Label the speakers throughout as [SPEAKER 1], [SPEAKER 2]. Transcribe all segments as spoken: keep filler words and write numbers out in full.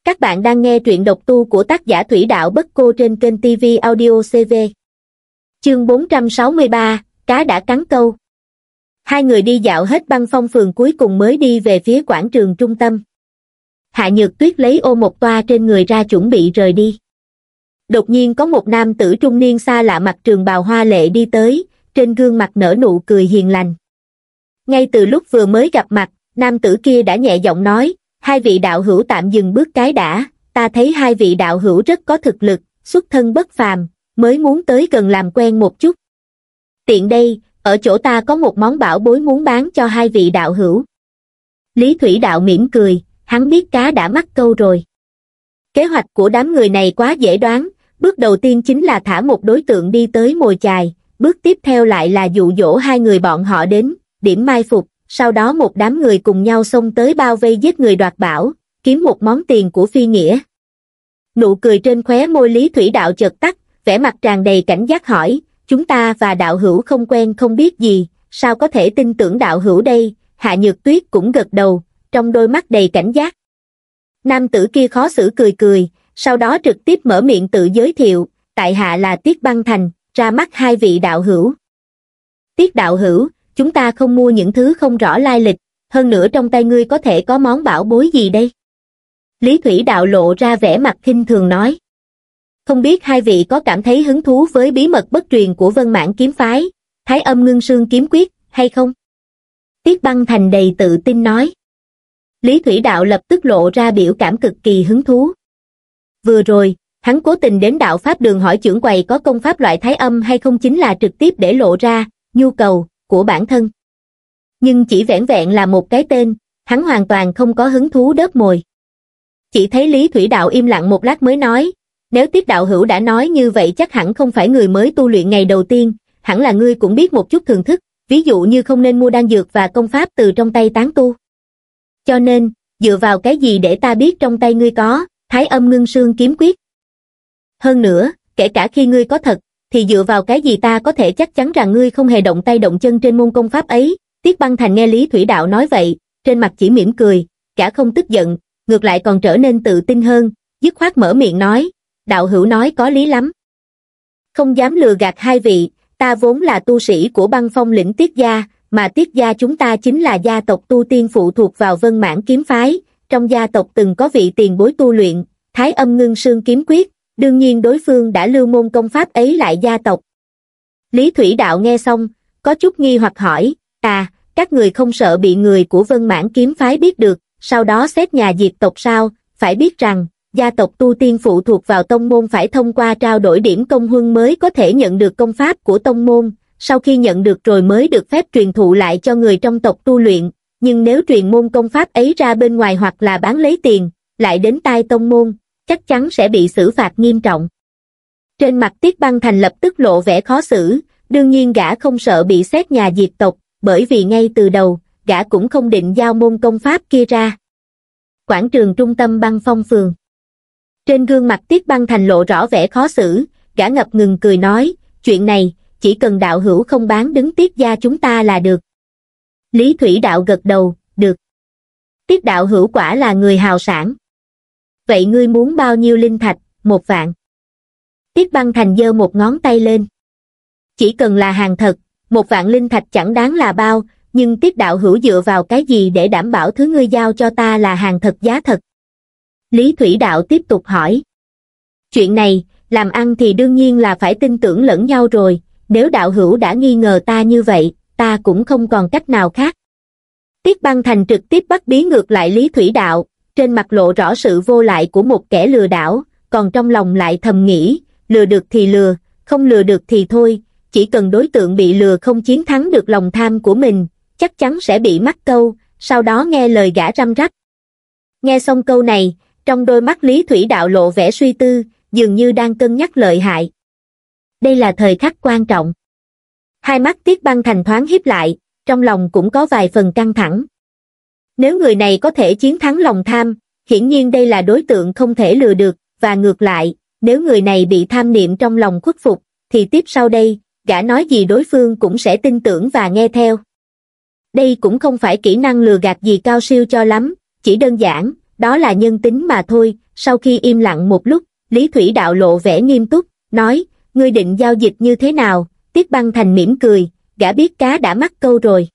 [SPEAKER 1] Các bạn đang nghe truyện độc tu của tác giả Thủy Đạo Bất Cô trên kênh ti vi Audio xê vê. Chương bốn trăm sáu mươi ba, cá đã cắn câu. Hai người đi dạo hết Băng Phong phường cuối cùng mới đi về phía quảng trường trung tâm. Hạ Nhược Tuyết lấy ô một toa trên người ra chuẩn bị rời đi. Đột nhiên có một nam tử trung niên xa lạ mặc trường bào hoa lệ đi tới, trên gương mặt nở nụ cười hiền lành. Ngay từ lúc vừa mới gặp mặt, nam tử kia đã nhẹ giọng nói, hai vị đạo hữu tạm dừng bước cái đã, ta thấy hai vị đạo hữu rất có thực lực, xuất thân bất phàm, mới muốn tới gần làm quen một chút. Tiện đây, ở chỗ ta có một món bảo bối muốn bán cho hai vị đạo hữu. Lý Thủy Đạo mỉm cười, hắn biết cá đã mắc câu rồi. Kế hoạch của đám người này quá dễ đoán, bước đầu tiên chính là thả một đối tượng đi tới mồi chài, bước tiếp theo lại là dụ dỗ hai người bọn họ đến, điểm mai phục, sau đó một đám người cùng nhau xông tới bao vây giết người đoạt bảo, kiếm một món tiền của phi nghĩa. Nụ cười trên khóe môi Lý Thủy Đạo chợt tắt, vẻ mặt tràn đầy cảnh giác hỏi, chúng ta và đạo hữu không quen không biết gì, sao có thể tin tưởng đạo hữu đây? Hạ Nhược Tuyết cũng gật đầu, trong đôi mắt đầy cảnh giác. Nam tử kia khó xử cười cười, sau đó trực tiếp mở miệng tự giới thiệu, tại hạ là Tiết Băng Thành, ra mắt hai vị đạo hữu. Tiết đạo hữu, chúng ta không mua những thứ không rõ lai lịch, hơn nữa trong tay ngươi có thể có món bảo bối gì đây? Lý Thủy Đạo lộ ra vẻ mặt khinh thường nói. Không biết hai vị có cảm thấy hứng thú với bí mật bất truyền của Vân Mãn kiếm phái, Thái Âm Ngưng Sương kiếm quyết, hay không? Tiết Băng Thành đầy tự tin nói. Lý Thủy Đạo lập tức lộ ra biểu cảm cực kỳ hứng thú. Vừa rồi, hắn cố tình đến đạo pháp đường hỏi trưởng quầy có công pháp loại thái âm hay không chính là trực tiếp để lộ ra nhu cầu của bản thân. Nhưng chỉ vẻn vẹn là một cái tên, hắn hoàn toàn không có hứng thú đớp mồi. Chỉ thấy Lý Thủy Đạo im lặng một lát mới nói, nếu Tiết đạo hữu đã nói như vậy chắc hẳn không phải người mới tu luyện ngày đầu tiên, hẳn là ngươi cũng biết một chút thường thức, ví dụ như không nên mua đan dược và công pháp từ trong tay tán tu. Cho nên, dựa vào cái gì để ta biết trong tay ngươi có Thái Âm Ngưng Sương kiếm quyết? Hơn nữa, kể cả khi ngươi có thật, thì dựa vào cái gì ta có thể chắc chắn rằng ngươi không hề động tay động chân trên môn công pháp ấy? Tiết Băng Thành nghe Lý Thủy Đạo nói vậy, trên mặt chỉ mỉm cười, cả không tức giận, ngược lại còn trở nên tự tin hơn, dứt khoát mở miệng nói, đạo hữu nói có lý lắm. Không dám lừa gạt hai vị, ta vốn là tu sĩ của Băng Phong lĩnh Tiết gia, mà Tiết gia chúng ta chính là gia tộc tu tiên phụ thuộc vào Vân Mãn kiếm phái, trong gia tộc từng có vị tiền bối tu luyện Thái Âm Ngưng Sương kiếm quyết, đương nhiên đối phương đã lưu môn công pháp ấy lại gia tộc. Lý Thủy Đạo nghe xong, có chút nghi hoặc hỏi, à, các người không sợ bị người của Vân Mãn kiếm phái biết được, sau đó xét nhà diệt tộc sao? Phải biết rằng, gia tộc tu tiên phụ thuộc vào tông môn phải thông qua trao đổi điểm công huân mới có thể nhận được công pháp của tông môn, sau khi nhận được rồi mới được phép truyền thụ lại cho người trong tộc tu luyện, nhưng nếu truyền môn công pháp ấy ra bên ngoài hoặc là bán lấy tiền, lại đến tai tông môn, chắc chắn sẽ bị xử phạt nghiêm trọng. Trên mặt Tiết Băng Thành lập tức lộ vẻ khó xử, đương nhiên gã không sợ bị xét nhà diệt tộc, bởi vì ngay từ đầu, gã cũng không định giao môn công pháp kia ra. Quảng trường trung tâm Băng Phong phường. Trên gương mặt Tiết Băng Thành lộ rõ vẻ khó xử, gã ngập ngừng cười nói, chuyện này, chỉ cần đạo hữu không bán đứng Tiết gia chúng ta là được. Lý Thủy Đạo gật đầu, được. Tiết đạo hữu quả là người hào sản. Vậy ngươi muốn bao nhiêu linh thạch? Một vạn. Tiết Băng Thành giơ một ngón tay lên. Chỉ cần là hàng thật, một vạn linh thạch chẳng đáng là bao, nhưng Tiết đạo hữu dựa vào cái gì để đảm bảo thứ ngươi giao cho ta là hàng thật giá thật? Lý Thủy Đạo tiếp tục hỏi. Chuyện này, làm ăn thì đương nhiên là phải tin tưởng lẫn nhau rồi, nếu đạo hữu đã nghi ngờ ta như vậy, ta cũng không còn cách nào khác. Tiết Băng Thành trực tiếp bắt bí ngược lại Lý Thủy Đạo, trên mặt lộ rõ sự vô lại của một kẻ lừa đảo, còn trong lòng lại thầm nghĩ, lừa được thì lừa, không lừa được thì thôi, chỉ cần đối tượng bị lừa không chiến thắng được lòng tham của mình, chắc chắn sẽ bị mắc câu, sau đó nghe lời gã răm rắp. Nghe xong câu này, trong đôi mắt Lý Thủy Đạo lộ vẻ suy tư, dường như đang cân nhắc lợi hại. Đây là thời khắc quan trọng. Hai mắt Tiết Băng Thành thoáng híp lại, trong lòng cũng có vài phần căng thẳng. Nếu người này có thể chiến thắng lòng tham, hiển nhiên đây là đối tượng không thể lừa được, và ngược lại, nếu người này bị tham niệm trong lòng khuất phục, thì tiếp sau đây, gã nói gì đối phương cũng sẽ tin tưởng và nghe theo. Đây cũng không phải kỹ năng lừa gạt gì cao siêu cho lắm, chỉ đơn giản đó là nhân tính mà thôi. Sau khi im lặng một lúc, Lý Thủy Đạo lộ vẻ nghiêm túc, nói, ngươi định giao dịch như thế nào? Tiết Băng Thành mỉm cười, gã biết cá đã mắc câu rồi.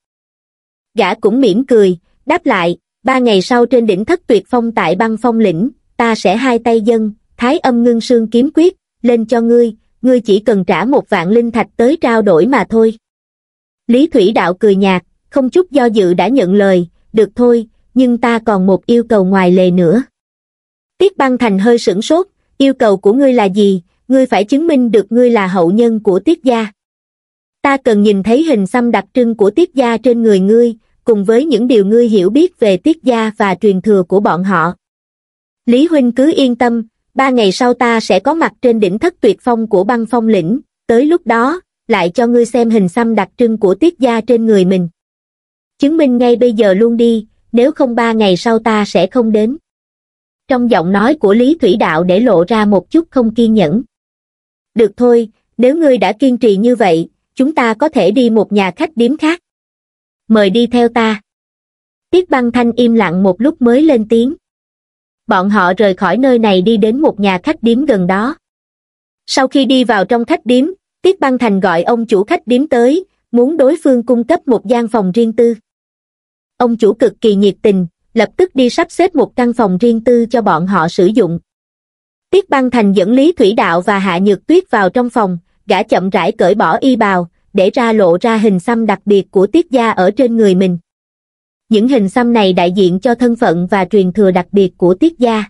[SPEAKER 1] Gã cũng mỉm cười, đáp lại, ba ngày sau trên đỉnh Thất Tuyệt Phong tại Băng Phong lĩnh, ta sẽ hai tay dâng Thái Âm Ngưng Sương kiếm quyết lên cho ngươi, ngươi chỉ cần trả một vạn linh thạch tới trao đổi mà thôi. Lý Thủy Đạo cười nhạt, không chút do dự đã nhận lời, được thôi, nhưng ta còn một yêu cầu ngoài lề nữa. Tiết Băng Thành hơi sửng sốt, yêu cầu của ngươi là gì? Ngươi phải chứng minh được ngươi là hậu nhân của Tiết gia. Ta cần nhìn thấy hình xăm đặc trưng của Tiết gia trên người ngươi, cùng với những điều ngươi hiểu biết về Tiết gia và truyền thừa của bọn họ. Lý huynh cứ yên tâm, ba ngày sau ta sẽ có mặt trên đỉnh Thất Tuyệt Phong của Băng Phong lĩnh, tới lúc đó, lại cho ngươi xem hình xăm đặc trưng của Tiết gia trên người mình. Chứng minh ngay bây giờ luôn đi, nếu không ba ngày sau ta sẽ không đến. Trong giọng nói của Lý Thủy Đạo để lộ ra một chút không kiên nhẫn. Được thôi, nếu ngươi đã kiên trì như vậy, chúng ta có thể đi một nhà khách điếm khác. Mời đi theo ta. Tiết Băng Thanh im lặng một lúc mới lên tiếng. Bọn họ rời khỏi nơi này đi đến một nhà khách điếm gần đó. Sau khi đi vào trong khách điếm, Tiết Băng Thành gọi ông chủ khách điếm tới, muốn đối phương cung cấp một gian phòng riêng tư. Ông chủ cực kỳ nhiệt tình, lập tức đi sắp xếp một căn phòng riêng tư cho bọn họ sử dụng. Tiết Băng Thành dẫn Lý Thủy Đạo và Hạ Nhược Tuyết vào trong phòng, gã chậm rãi cởi bỏ y bào, để ra lộ ra hình xăm đặc biệt của Tiết gia ở trên người mình. Những hình xăm này đại diện cho thân phận và truyền thừa đặc biệt của Tiết gia.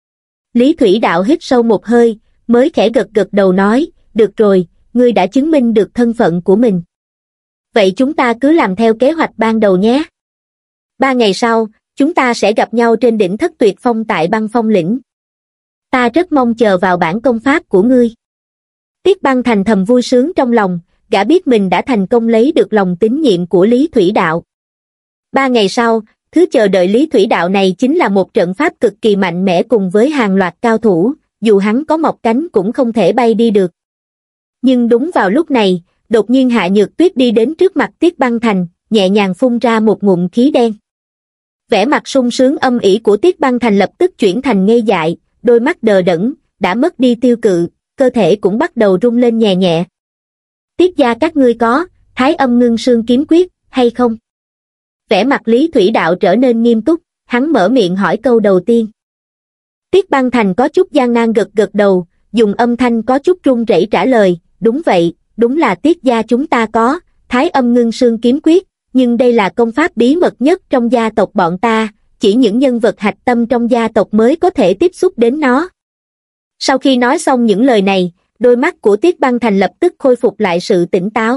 [SPEAKER 1] Lý Thủy Đạo hít sâu một hơi, mới khẽ gật gật đầu nói, được rồi, ngươi đã chứng minh được thân phận của mình. Vậy chúng ta cứ làm theo kế hoạch ban đầu nhé. Ba ngày sau, chúng ta sẽ gặp nhau trên đỉnh Thất Tuyệt Phong tại Băng Phong lĩnh. Ta rất mong chờ vào bản công pháp của ngươi. Tiết Băng Thành thầm vui sướng trong lòng, gã biết mình đã thành công lấy được lòng tín nhiệm của Lý Thủy Đạo. Ba ngày sau, thứ chờ đợi Lý Thủy Đạo này chính là một trận pháp cực kỳ mạnh mẽ cùng với hàng loạt cao thủ, dù hắn có mọc cánh cũng không thể bay đi được. Nhưng đúng vào lúc này, đột nhiên Hạ Nhược Tuyết đi đến trước mặt Tiết Băng Thành, nhẹ nhàng phun ra một ngụm khí đen. Vẻ mặt sung sướng âm ỉ của Tiết Băng Thành lập tức chuyển thành ngây dại, đôi mắt đờ đẫn, đã mất đi tiêu cự, cơ thể cũng bắt đầu rung lên nhẹ nhẹ. Tiết gia các ngươi có Thái Âm Ngưng Sương kiếm quyết hay không? Vẻ mặt Lý Thủy Đạo trở nên nghiêm túc, hắn mở miệng hỏi câu đầu tiên. Tiết Băng Thành có chút gian nan gật gật đầu, dùng âm thanh có chút run rẩy trả lời, đúng vậy, đúng là Tiết gia chúng ta có Thái Âm Ngưng Sương kiếm quyết, nhưng đây là công pháp bí mật nhất trong gia tộc bọn ta, chỉ những nhân vật hạch tâm trong gia tộc mới có thể tiếp xúc đến nó. Sau khi nói xong những lời này, đôi mắt của Tiết Băng Thành lập tức khôi phục lại sự tỉnh táo.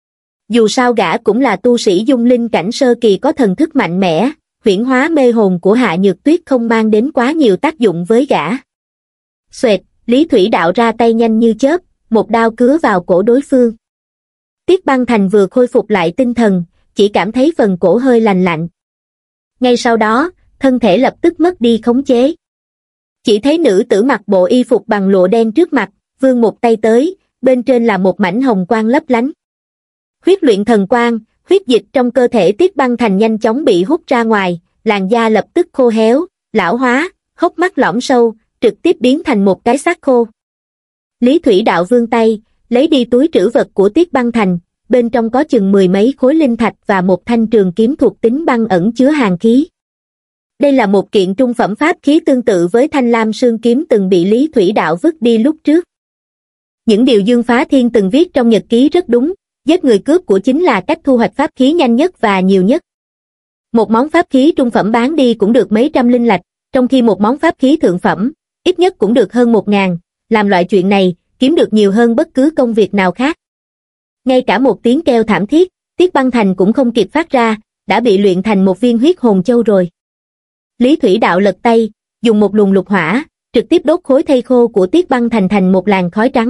[SPEAKER 1] Dù sao gã cũng là tu sĩ dung linh cảnh sơ kỳ có thần thức mạnh mẽ, huyễn hóa mê hồn của Hạ Nhược Tuyết không mang đến quá nhiều tác dụng với gã. Xoẹt, Lý Thủy Đạo ra tay nhanh như chớp, một đao cứa vào cổ đối phương. Tiết Băng Thành vừa khôi phục lại tinh thần, chỉ cảm thấy phần cổ hơi lành lạnh. Ngay sau đó, thân thể lập tức mất đi khống chế. Chỉ thấy nữ tử mặc bộ y phục bằng lụa đen trước mặt, vươn một tay tới, bên trên là một mảnh hồng quang lấp lánh. Huyết luyện thần quang, huyết dịch trong cơ thể Tiết Băng Thành nhanh chóng bị hút ra ngoài, làn da lập tức khô héo, lão hóa, hốc mắt lõm sâu, trực tiếp biến thành một cái xác khô. Lý Thủy Đạo vươn tay, lấy đi túi trữ vật của Tiết Băng Thành, bên trong có chừng mười mấy khối linh thạch và một thanh trường kiếm thuộc tính băng ẩn chứa hàn khí. Đây là một kiện trung phẩm pháp khí tương tự với thanh lam sương kiếm từng bị Lý Thủy Đạo vứt đi lúc trước. Những điều Dương Phá Thiên từng viết trong nhật ký rất đúng, giết người cướp của chính là cách thu hoạch pháp khí nhanh nhất và nhiều nhất. Một món pháp khí trung phẩm bán đi cũng được mấy trăm linh lạch, trong khi một món pháp khí thượng phẩm, ít nhất cũng được hơn một ngàn, làm loại chuyện này, kiếm được nhiều hơn bất cứ công việc nào khác. Ngay cả một tiếng kêu thảm thiết, Tiết Băng Thành cũng không kịp phát ra, đã bị luyện thành một viên huyết hồn châu rồi. Lý Thủy Đạo lật tay, dùng một luồng lục hỏa, trực tiếp đốt khối thây khô của Tiết Băng Thành thành một làn khói trắng.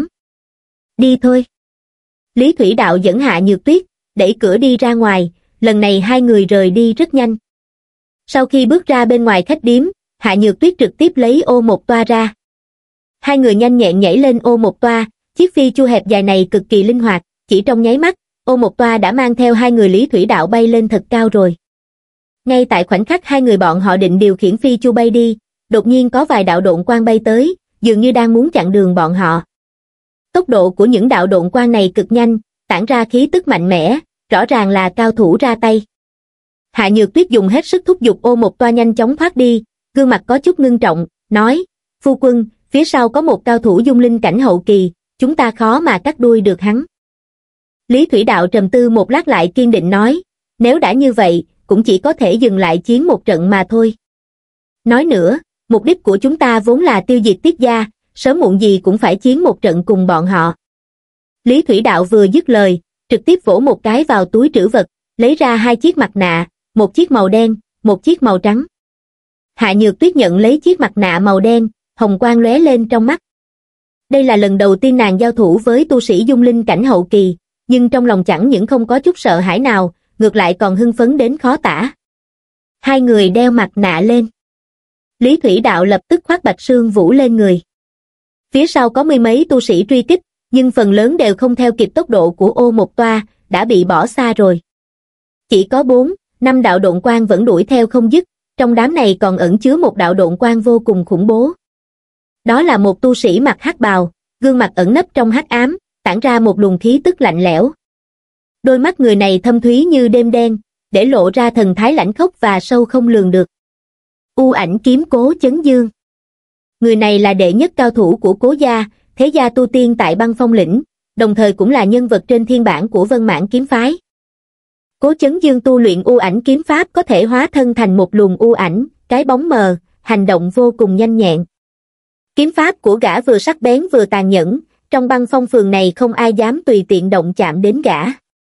[SPEAKER 1] Đi thôi. Lý Thủy Đạo dẫn Hạ Nhược Tuyết, đẩy cửa đi ra ngoài, lần này hai người rời đi rất nhanh. Sau khi bước ra bên ngoài khách điếm, Hạ Nhược Tuyết trực tiếp lấy ô một toa ra. Hai người nhanh nhẹn nhảy lên ô một toa, chiếc phi chu hẹp dài này cực kỳ linh hoạt, chỉ trong nháy mắt, ô một toa đã mang theo hai người Lý Thủy Đạo bay lên thật cao rồi. Ngay tại khoảnh khắc hai người bọn họ định điều khiển phi chu bay đi, đột nhiên có vài đạo độn quang bay tới, dường như đang muốn chặn đường bọn họ. Tốc độ của những đạo độn quang này cực nhanh, tản ra khí tức mạnh mẽ, rõ ràng là cao thủ ra tay. Hạ Nhược Tuyết dùng hết sức thúc giục Ô Một Toa nhanh chóng thoát đi, gương mặt có chút ngưng trọng, nói, phu quân, phía sau có một cao thủ dung linh cảnh hậu kỳ, chúng ta khó mà cắt đuôi được hắn. Lý Thủy Đạo trầm tư một lát lại kiên định nói, nếu đã như vậy, cũng chỉ có thể dừng lại chiến một trận mà thôi. Nói nữa, mục đích của chúng ta vốn là tiêu diệt Tiết gia, sớm muộn gì cũng phải chiến một trận cùng bọn họ. Lý Thủy Đạo vừa dứt lời, trực tiếp vỗ một cái vào túi trữ vật, lấy ra hai chiếc mặt nạ, một chiếc màu đen, một chiếc màu trắng. Hạ Nhược Tuyết nhận lấy chiếc mặt nạ màu đen, hồng quang lóe lên trong mắt. Đây là lần đầu tiên nàng giao thủ với tu sĩ dung linh cảnh hậu kỳ, nhưng trong lòng chẳng những không có chút sợ hãi nào, ngược lại còn hưng phấn đến khó tả. Hai người đeo mặt nạ lên. Lý Thủy Đạo lập tức khoác bạch sương vũ lên người. Phía sau có mười mấy tu sĩ truy kích, nhưng phần lớn đều không theo kịp tốc độ của Ô Một Toa, đã bị bỏ xa rồi. Chỉ có bốn, năm đạo độn quang vẫn đuổi theo không dứt, trong đám này còn ẩn chứa một đạo độn quang vô cùng khủng bố. Đó là một tu sĩ mặc hắc bào, gương mặt ẩn nấp trong hắc ám, tản ra một luồng khí tức lạnh lẽo. Đôi mắt người này thâm thúy như đêm đen, để lộ ra thần thái lãnh khốc và sâu không lường được. U Ảnh Kiếm Cố Chấn Dương. Người này là đệ nhất cao thủ của Cố gia, thế gia tu tiên tại Băng Phong lĩnh, đồng thời cũng là nhân vật trên thiên bản của Vân Mãn kiếm phái. Cố Chấn Dương tu luyện U Ảnh kiếm pháp có thể hóa thân thành một luồng u ảnh, cái bóng mờ, hành động vô cùng nhanh nhẹn. Kiếm pháp của gã vừa sắc bén vừa tàn nhẫn, trong Băng Phong phường này không ai dám tùy tiện động chạm đến gã.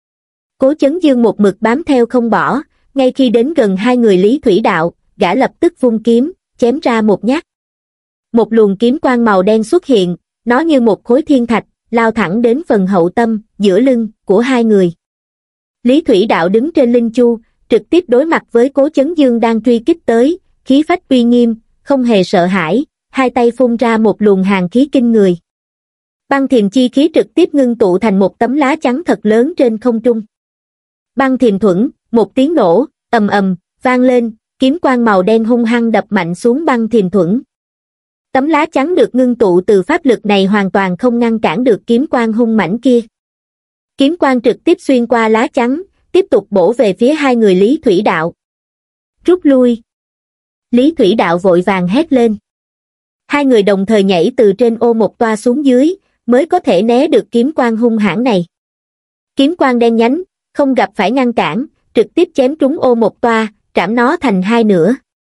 [SPEAKER 1] Cố Chấn Dương một mực bám theo không bỏ, ngay khi đến gần hai người Lý Thủy Đạo, gã lập tức vung kiếm, chém ra một nhát. Một luồng kiếm quang màu đen xuất hiện, nó như một khối thiên thạch, lao thẳng đến phần hậu tâm, giữa lưng, của hai người. Lý Thủy Đạo đứng trên linh chu, trực tiếp đối mặt với Cố Chấn Dương đang truy kích tới, khí phách uy nghiêm, không hề sợ hãi, hai tay phun ra một luồng hàn khí kinh người. Băng thiềm chi khí trực tiếp ngưng tụ thành một tấm lá chắn thật lớn trên không trung. Băng thiềm thuẫn, một tiếng nổ, ầm ầm, vang lên, kiếm quang màu đen hung hăng đập mạnh xuống băng thiềm thuẫn. Tấm lá chắn được ngưng tụ từ pháp lực này hoàn toàn không ngăn cản được kiếm quang hung mãnh kia. Kiếm quang trực tiếp xuyên qua lá chắn, tiếp tục bổ về phía hai người Lý Thủy Đạo. Rút lui. Lý Thủy Đạo vội vàng hét lên. Hai người đồng thời nhảy từ trên Ô Một Toa xuống dưới, mới có thể né được kiếm quang hung hãn này. Kiếm quang đen nhánh, không gặp phải ngăn cản, trực tiếp chém trúng Ô Một Toa, trảm nó thành hai nửa.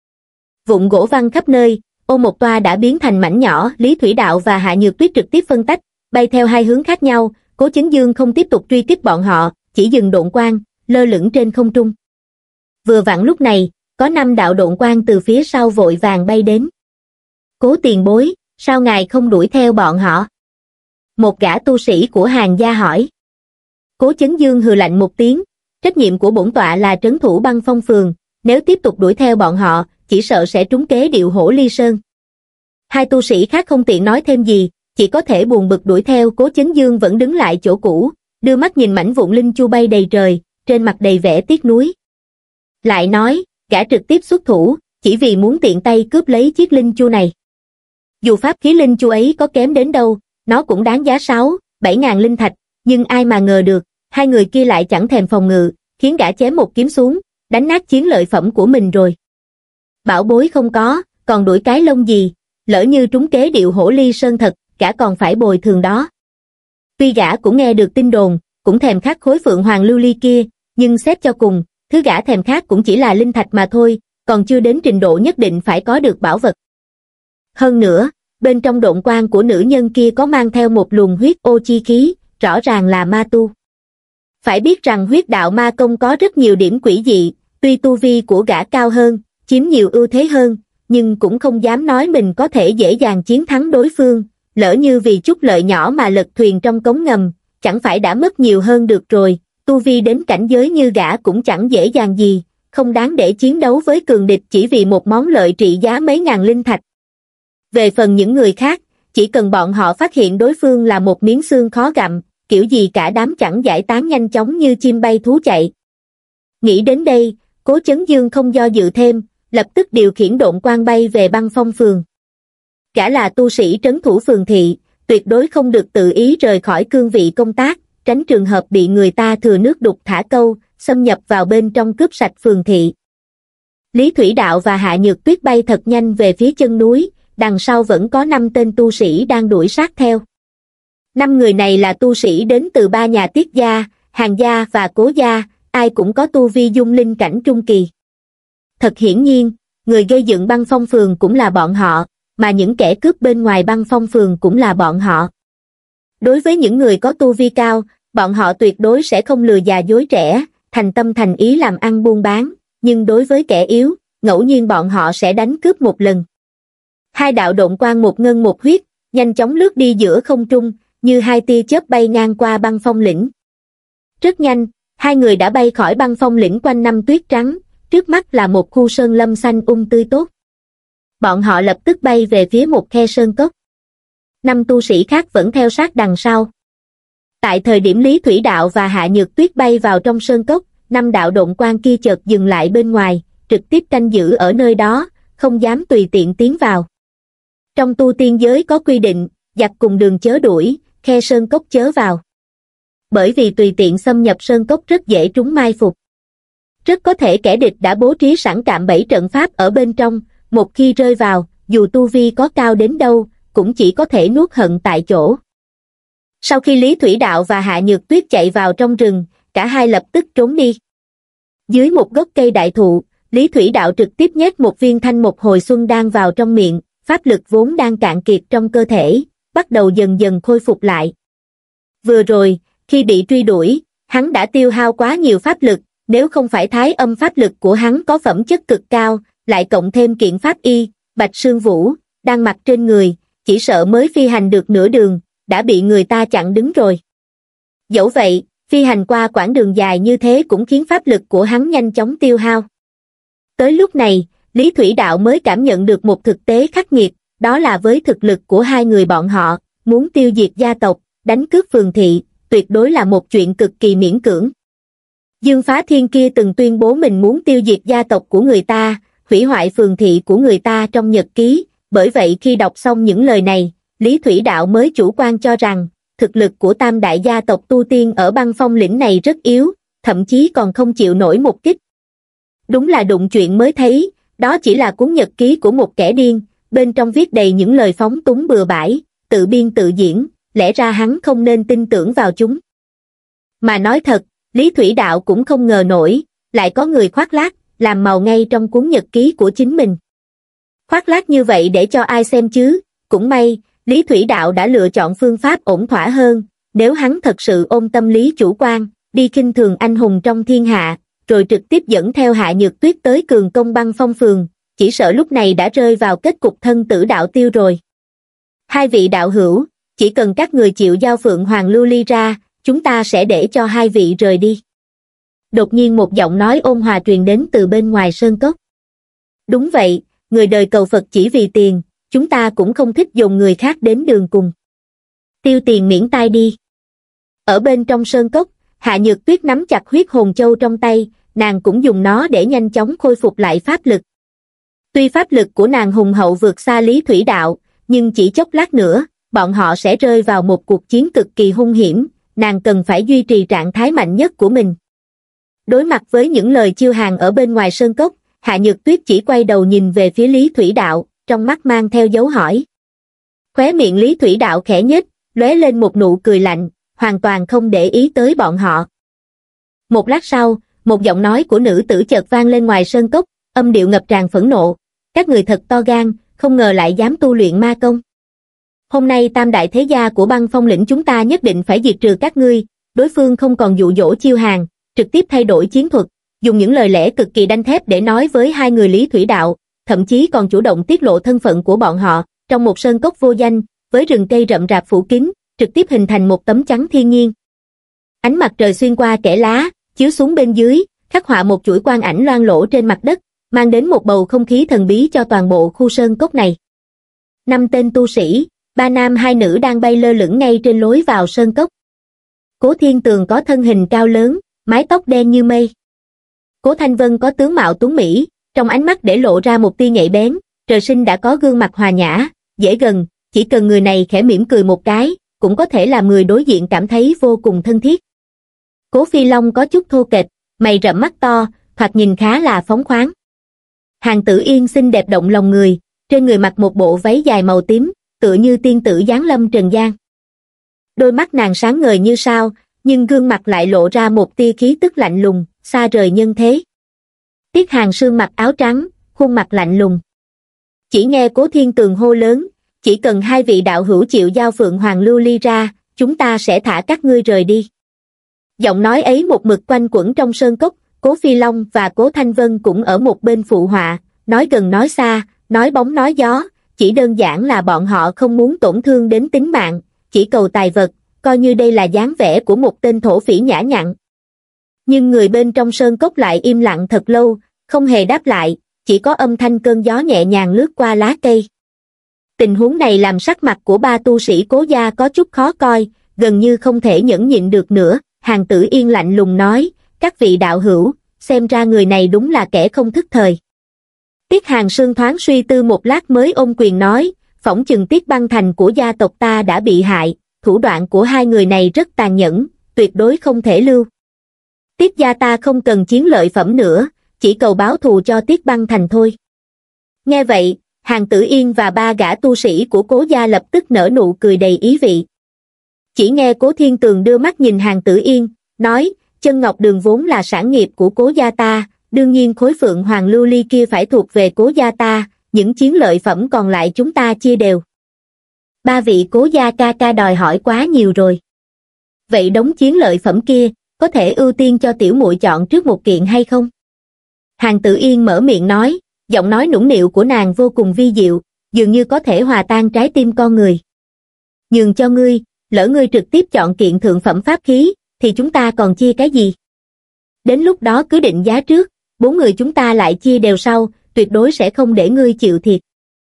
[SPEAKER 1] Vụn gỗ văng khắp nơi, Ô Một Toa đã biến thành mảnh nhỏ, Lý Thủy Đạo và Hạ Nhược Tuyết trực tiếp phân tách, bay theo hai hướng khác nhau. Cố Chấn Dương không tiếp tục truy kích bọn họ, chỉ dừng độn quang, lơ lửng trên không trung. Vừa vặn lúc này, có năm đạo độn quang từ phía sau vội vàng bay đến. Cố tiền bối, sao ngài không đuổi theo bọn họ? Một gã tu sĩ của Hàn gia hỏi. Cố Chấn Dương hừ lạnh một tiếng, trách nhiệm của bổn tọa là trấn thủ Băng Phong phường, nếu tiếp tục đuổi theo bọn họ, chỉ sợ sẽ trúng kế điệu hổ ly sơn. Hai tu sĩ khác không tiện nói thêm gì, chỉ có thể buồn bực đuổi theo. Cố Chấn Dương vẫn đứng lại chỗ cũ, đưa mắt nhìn mảnh vụn linh chu bay đầy trời, trên mặt đầy vẻ tiếc nuối. Lại nói, gã trực tiếp xuất thủ, chỉ vì muốn tiện tay cướp lấy chiếc linh chu này. Dù pháp khí linh chu ấy có kém đến đâu, nó cũng đáng giá sáu, bảy ngàn linh thạch, nhưng ai mà ngờ được, hai người kia lại chẳng thèm phòng ngự, khiến gã chém một kiếm xuống, đánh nát chiến lợi phẩm của mình rồi. Bảo bối không có, còn đuổi cái lông gì, lỡ như trúng kế điệu hổ ly sơn thật, gã còn phải bồi thường đó. Tuy gã cũng nghe được tin đồn, cũng thèm khát khối phượng hoàng lưu ly kia, nhưng xét cho cùng, thứ gã thèm khát cũng chỉ là linh thạch mà thôi, còn chưa đến trình độ nhất định phải có được bảo vật. Hơn nữa, bên trong độn quang của nữ nhân kia có mang theo một luồng huyết ô chi khí, rõ ràng là ma tu. Phải biết rằng huyết đạo ma công có rất nhiều điểm quỷ dị, tuy tu vi của gã cao hơn, chiếm nhiều ưu thế hơn, nhưng cũng không dám nói mình có thể dễ dàng chiến thắng đối phương, lỡ như vì chút lợi nhỏ mà lật thuyền trong cống ngầm, chẳng phải đã mất nhiều hơn được rồi, tu vi đến cảnh giới như gã cũng chẳng dễ dàng gì, không đáng để chiến đấu với cường địch chỉ vì một món lợi trị giá mấy ngàn linh thạch. Về phần những người khác, chỉ cần bọn họ phát hiện đối phương là một miếng xương khó gặm, kiểu gì cả đám chẳng giải tán nhanh chóng như chim bay thú chạy. Nghĩ đến đây, Cố Chấn Dương không do dự thêm, lập tức điều khiển độn quang bay về Băng Phong phường. Gã là tu sĩ trấn thủ phường thị, tuyệt đối không được tự ý rời khỏi cương vị công tác, tránh trường hợp bị người ta thừa nước đục thả câu, xâm nhập vào bên trong cướp sạch phường thị. Lý Thủy Đạo và Hạ Nhược Tuyết bay thật nhanh về phía chân núi, đằng sau vẫn có năm tên tu sĩ đang đuổi sát theo. Năm người này là tu sĩ đến từ ba nhà Tiết gia, Hàn gia và Cố gia, ai cũng có tu vi dung linh cảnh trung kỳ. Thật hiển nhiên, người gây dựng Băng Phong phường cũng là bọn họ, mà những kẻ cướp bên ngoài Băng Phong phường cũng là bọn họ. Đối với những người có tu vi cao, bọn họ tuyệt đối sẽ không lừa già dối trẻ, thành tâm thành ý làm ăn buôn bán, nhưng đối với kẻ yếu, ngẫu nhiên bọn họ sẽ đánh cướp một lần. Hai đạo độn quang một ngân một huyết, nhanh chóng lướt đi giữa không trung, như hai tia chớp bay ngang qua Băng Phong lĩnh. Rất nhanh, hai người đã bay khỏi Băng Phong lĩnh quanh năm tuyết trắng, trước mắt là một khu sơn lâm xanh um tươi tốt. Bọn họ lập tức bay về phía một khe sơn cốc. Năm tu sĩ khác vẫn theo sát đằng sau. Tại thời điểm Lý Thủy Đạo và Hạ Nhược Tuyết bay vào trong sơn cốc, năm đạo độn quang kia chợt dừng lại bên ngoài, trực tiếp canh giữ ở nơi đó, không dám tùy tiện tiến vào. Trong tu tiên giới có quy định, giặc cùng đường chớ đuổi, khe sơn cốc chớ vào. Bởi vì tùy tiện xâm nhập sơn cốc rất dễ trúng mai phục. Rất có thể kẻ địch đã bố trí sẵn cạm bẫy trận pháp ở bên trong, một khi rơi vào, dù tu vi có cao đến đâu, cũng chỉ có thể nuốt hận tại chỗ. Sau khi Lý Thủy Đạo và Hạ Nhược Tuyết chạy vào trong rừng, cả hai lập tức trốn đi. Dưới một gốc cây đại thụ, Lý Thủy Đạo trực tiếp nhét một viên thanh một hồi xuân đan vào trong miệng, pháp lực vốn đang cạn kiệt trong cơ thể, bắt đầu dần dần khôi phục lại. Vừa rồi, khi bị truy đuổi, hắn đã tiêu hao quá nhiều pháp lực, nếu không phải thái âm pháp lực của hắn có phẩm chất cực cao, lại cộng thêm kiện pháp y, bạch sương vũ, đang mặc trên người, chỉ sợ mới phi hành được nửa đường, đã bị người ta chặn đứng rồi. Dẫu vậy, phi hành qua quãng đường dài như thế cũng khiến pháp lực của hắn nhanh chóng tiêu hao. Tới lúc này, Lý Thủy Đạo mới cảm nhận được một thực tế khắc nghiệt, đó là với thực lực của hai người bọn họ, muốn tiêu diệt gia tộc, đánh cướp phường thị, tuyệt đối là một chuyện cực kỳ miễn cưỡng. Dương Phá Thiên kia từng tuyên bố mình muốn tiêu diệt gia tộc của người ta, hủy hoại phường thị của người ta trong nhật ký, bởi vậy khi đọc xong những lời này, Lý Thủy Đạo mới chủ quan cho rằng, thực lực của tam đại gia tộc tu tiên ở Băng Phong lĩnh này rất yếu, thậm chí còn không chịu nổi một kích. Đúng là đụng chuyện mới thấy, đó chỉ là cuốn nhật ký của một kẻ điên, bên trong viết đầy những lời phóng túng bừa bãi, tự biên tự diễn, lẽ ra hắn không nên tin tưởng vào chúng. Mà nói thật, Lý Thủy Đạo cũng không ngờ nổi, lại có người khoác lác, làm màu ngay trong cuốn nhật ký của chính mình. Khoác lác như vậy để cho ai xem chứ, cũng may, Lý Thủy Đạo đã lựa chọn phương pháp ổn thỏa hơn, nếu hắn thật sự ôm tâm lý chủ quan, đi khinh thường anh hùng trong thiên hạ, rồi trực tiếp dẫn theo Hạ Nhược Tuyết tới cường công Băng Phong phường, chỉ sợ lúc này đã rơi vào kết cục thân tử đạo tiêu rồi. Hai vị đạo hữu, chỉ cần các người chịu giao Phượng Hoàng Lưu Ly ra, chúng ta sẽ để cho hai vị rời đi. Đột nhiên một giọng nói ôn hòa truyền đến từ bên ngoài sơn cốc. Đúng vậy, người đời cầu Phật chỉ vì tiền, chúng ta cũng không thích dồn người khác đến đường cùng. Tiêu tiền miễn tai đi. Ở bên trong sơn cốc, Hạ Nhược Tuyết nắm chặt huyết hồn châu trong tay, nàng cũng dùng nó để nhanh chóng khôi phục lại pháp lực. Tuy pháp lực của nàng hùng hậu vượt xa Lý Thủy Đạo, nhưng chỉ chốc lát nữa, bọn họ sẽ rơi vào một cuộc chiến cực kỳ hung hiểm, nàng cần phải duy trì trạng thái mạnh nhất của mình. Đối mặt với những lời chiêu hàng ở bên ngoài sơn cốc, Hạ Nhược Tuyết chỉ quay đầu nhìn về phía Lý Thủy Đạo, trong mắt mang theo dấu hỏi. Khóe miệng Lý Thủy Đạo khẽ nhếch, lóe lên một nụ cười lạnh, hoàn toàn không để ý tới bọn họ. Một lát sau, một giọng nói của nữ tử chợt vang lên ngoài sơn cốc, âm điệu ngập tràn phẫn nộ. Các người thật to gan, không ngờ lại dám tu luyện ma công. Hôm nay tam đại thế gia của Băng Phong lĩnh chúng ta nhất định phải diệt trừ các ngươi. Đối phương không còn dụ dỗ chiêu hàng, trực tiếp thay đổi chiến thuật, dùng những lời lẽ cực kỳ đanh thép để nói với hai người Lý Thủy Đạo, thậm chí còn chủ động tiết lộ thân phận của bọn họ, trong một sơn cốc vô danh, với rừng cây rậm rạp phủ kín, trực tiếp hình thành một tấm chắn thiên nhiên. Ánh mặt trời xuyên qua kẽ lá, chiếu xuống bên dưới, khắc họa một chuỗi quang ảnh loang lổ trên mặt đất, mang đến một bầu không khí thần bí cho toàn bộ khu sơn cốc này. Năm tên tu sĩ, ba nam hai nữ đang bay lơ lửng ngay trên lối vào sơn cốc. Cố Thiên Tường có thân hình cao lớn, mái tóc đen như mây. Cố Thanh Vân có tướng mạo tuấn mỹ, trong ánh mắt để lộ ra một tia nhạy bén, trời sinh đã có gương mặt hòa nhã, dễ gần, chỉ cần người này khẽ mỉm cười một cái, cũng có thể làm người đối diện cảm thấy vô cùng thân thiết. Cố Phi Long có chút thô kệch, mày rậm mắt to, thoạt nhìn khá là phóng khoáng. Hàn Tử Yên xinh đẹp động lòng người, trên người mặc một bộ váy dài màu tím, tựa như tiên tử giáng lâm trần gian. Đôi mắt nàng sáng ngời như sao, nhưng gương mặt lại lộ ra một tia khí tức lạnh lùng, xa rời nhân thế. Tiết Hàn Sương mặc áo trắng, khuôn mặt lạnh lùng. Chỉ nghe Cố Thiên Tường hô lớn, chỉ cần hai vị đạo hữu chịu giao Phượng Hoàng Lưu Ly ra, chúng ta sẽ thả các ngươi rời đi. Giọng nói ấy một mực quanh quẩn trong sơn cốc, Cố Phi Long và Cố Thanh Vân cũng ở một bên phụ họa, nói gần nói xa, nói bóng nói gió, chỉ đơn giản là bọn họ không muốn tổn thương đến tính mạng, chỉ cầu tài vật, coi như đây là dáng vẻ của một tên thổ phỉ nhã nhặn. Nhưng người bên trong sơn cốc lại im lặng thật lâu, không hề đáp lại, chỉ có âm thanh cơn gió nhẹ nhàng lướt qua lá cây. Tình huống này làm sắc mặt của ba tu sĩ Cố gia có chút khó coi, gần như không thể nhẫn nhịn được nữa. Hàn Tử Yên lạnh lùng nói, các vị đạo hữu, xem ra người này đúng là kẻ không thức thời. Tiết Hàn Sương thoáng suy tư một lát mới ôm quyền nói, phỏng chừng Tiết Băng Thành của gia tộc ta đã bị hại, thủ đoạn của hai người này rất tàn nhẫn, tuyệt đối không thể lưu. Tiết gia ta không cần chiến lợi phẩm nữa, chỉ cầu báo thù cho Tiết Băng Thành thôi. Nghe vậy, Hàn Tử Yên và ba gã tu sĩ của Cố gia lập tức nở nụ cười đầy ý vị. Chỉ nghe Cố Thiên Tường đưa mắt nhìn Hàn Tử Yên, nói, chân ngọc đường vốn là sản nghiệp của Cố gia ta, đương nhiên khối Phượng Hoàng Lưu Ly kia phải thuộc về Cố gia ta, những chiến lợi phẩm còn lại chúng ta chia đều. Ba vị Cố gia ca ca đòi hỏi quá nhiều rồi. Vậy đống chiến lợi phẩm kia, có thể ưu tiên cho tiểu muội chọn trước một kiện hay không? Hàn Tử Yên mở miệng nói, giọng nói nũng nịu của nàng vô cùng vi diệu, dường như có thể hòa tan trái tim con người. Nhường cho ngươi, lỡ ngươi trực tiếp chọn kiện thượng phẩm pháp khí, thì chúng ta còn chia cái gì? Đến lúc đó cứ định giá trước, bốn người chúng ta lại chia đều sau, tuyệt đối sẽ không để ngươi chịu thiệt.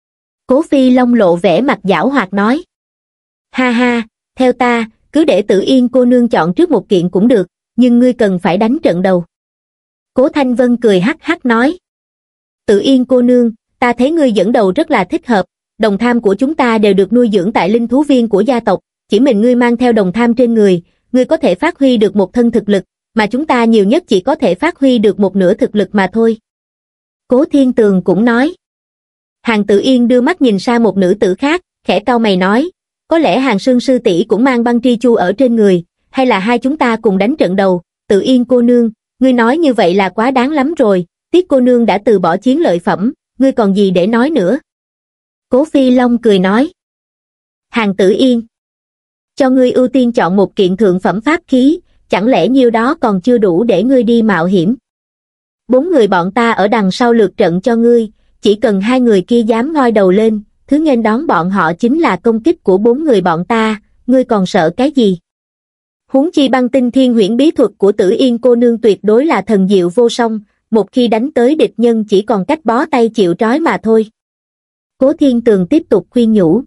[SPEAKER 1] Cố Phi Long lộ vẻ mặt giảo hoạt nói. Ha ha, theo ta, cứ để Tử Yên cô nương chọn trước một kiện cũng được, nhưng ngươi cần phải đánh trận đầu. Cố Thanh Vân cười hắc hắc nói. Tử Yên cô nương, ta thấy ngươi dẫn đầu rất là thích hợp, đồng tham của chúng ta đều được nuôi dưỡng tại linh thú viên của gia tộc, chỉ mình ngươi mang theo đồng tham trên người, ngươi có thể phát huy được một thân thực lực, mà chúng ta nhiều nhất chỉ có thể phát huy được một nửa thực lực mà thôi. Cố Thiên Tường cũng nói. Hàn Tử Yên đưa mắt nhìn sang một nữ tử khác, khẽ cau mày nói, có lẽ Hàn Sương sư tỷ cũng mang băng tri chu ở trên người, hay là hai chúng ta cùng đánh trận đầu. Tử Yên cô nương, ngươi nói như vậy là quá đáng lắm rồi, Tiết cô nương đã từ bỏ chiến lợi phẩm, ngươi còn gì để nói nữa. Cố Phi Long cười nói. Hàn Tử Yên, cho ngươi ưu tiên chọn một kiện thượng phẩm pháp khí, chẳng lẽ nhiêu đó còn chưa đủ để ngươi đi mạo hiểm. Bốn người bọn ta ở đằng sau lượt trận cho ngươi, chỉ cần hai người kia dám ngoi đầu lên, thứ nghênh đón bọn họ chính là công kích của bốn người bọn ta, ngươi còn sợ cái gì? Huống chi băng tinh thiên huyễn bí thuật của Tử Yên cô nương tuyệt đối là thần diệu vô song, một khi đánh tới địch nhân chỉ còn cách bó tay chịu trói mà thôi. Cố Thiên Tường tiếp tục khuyên nhủ.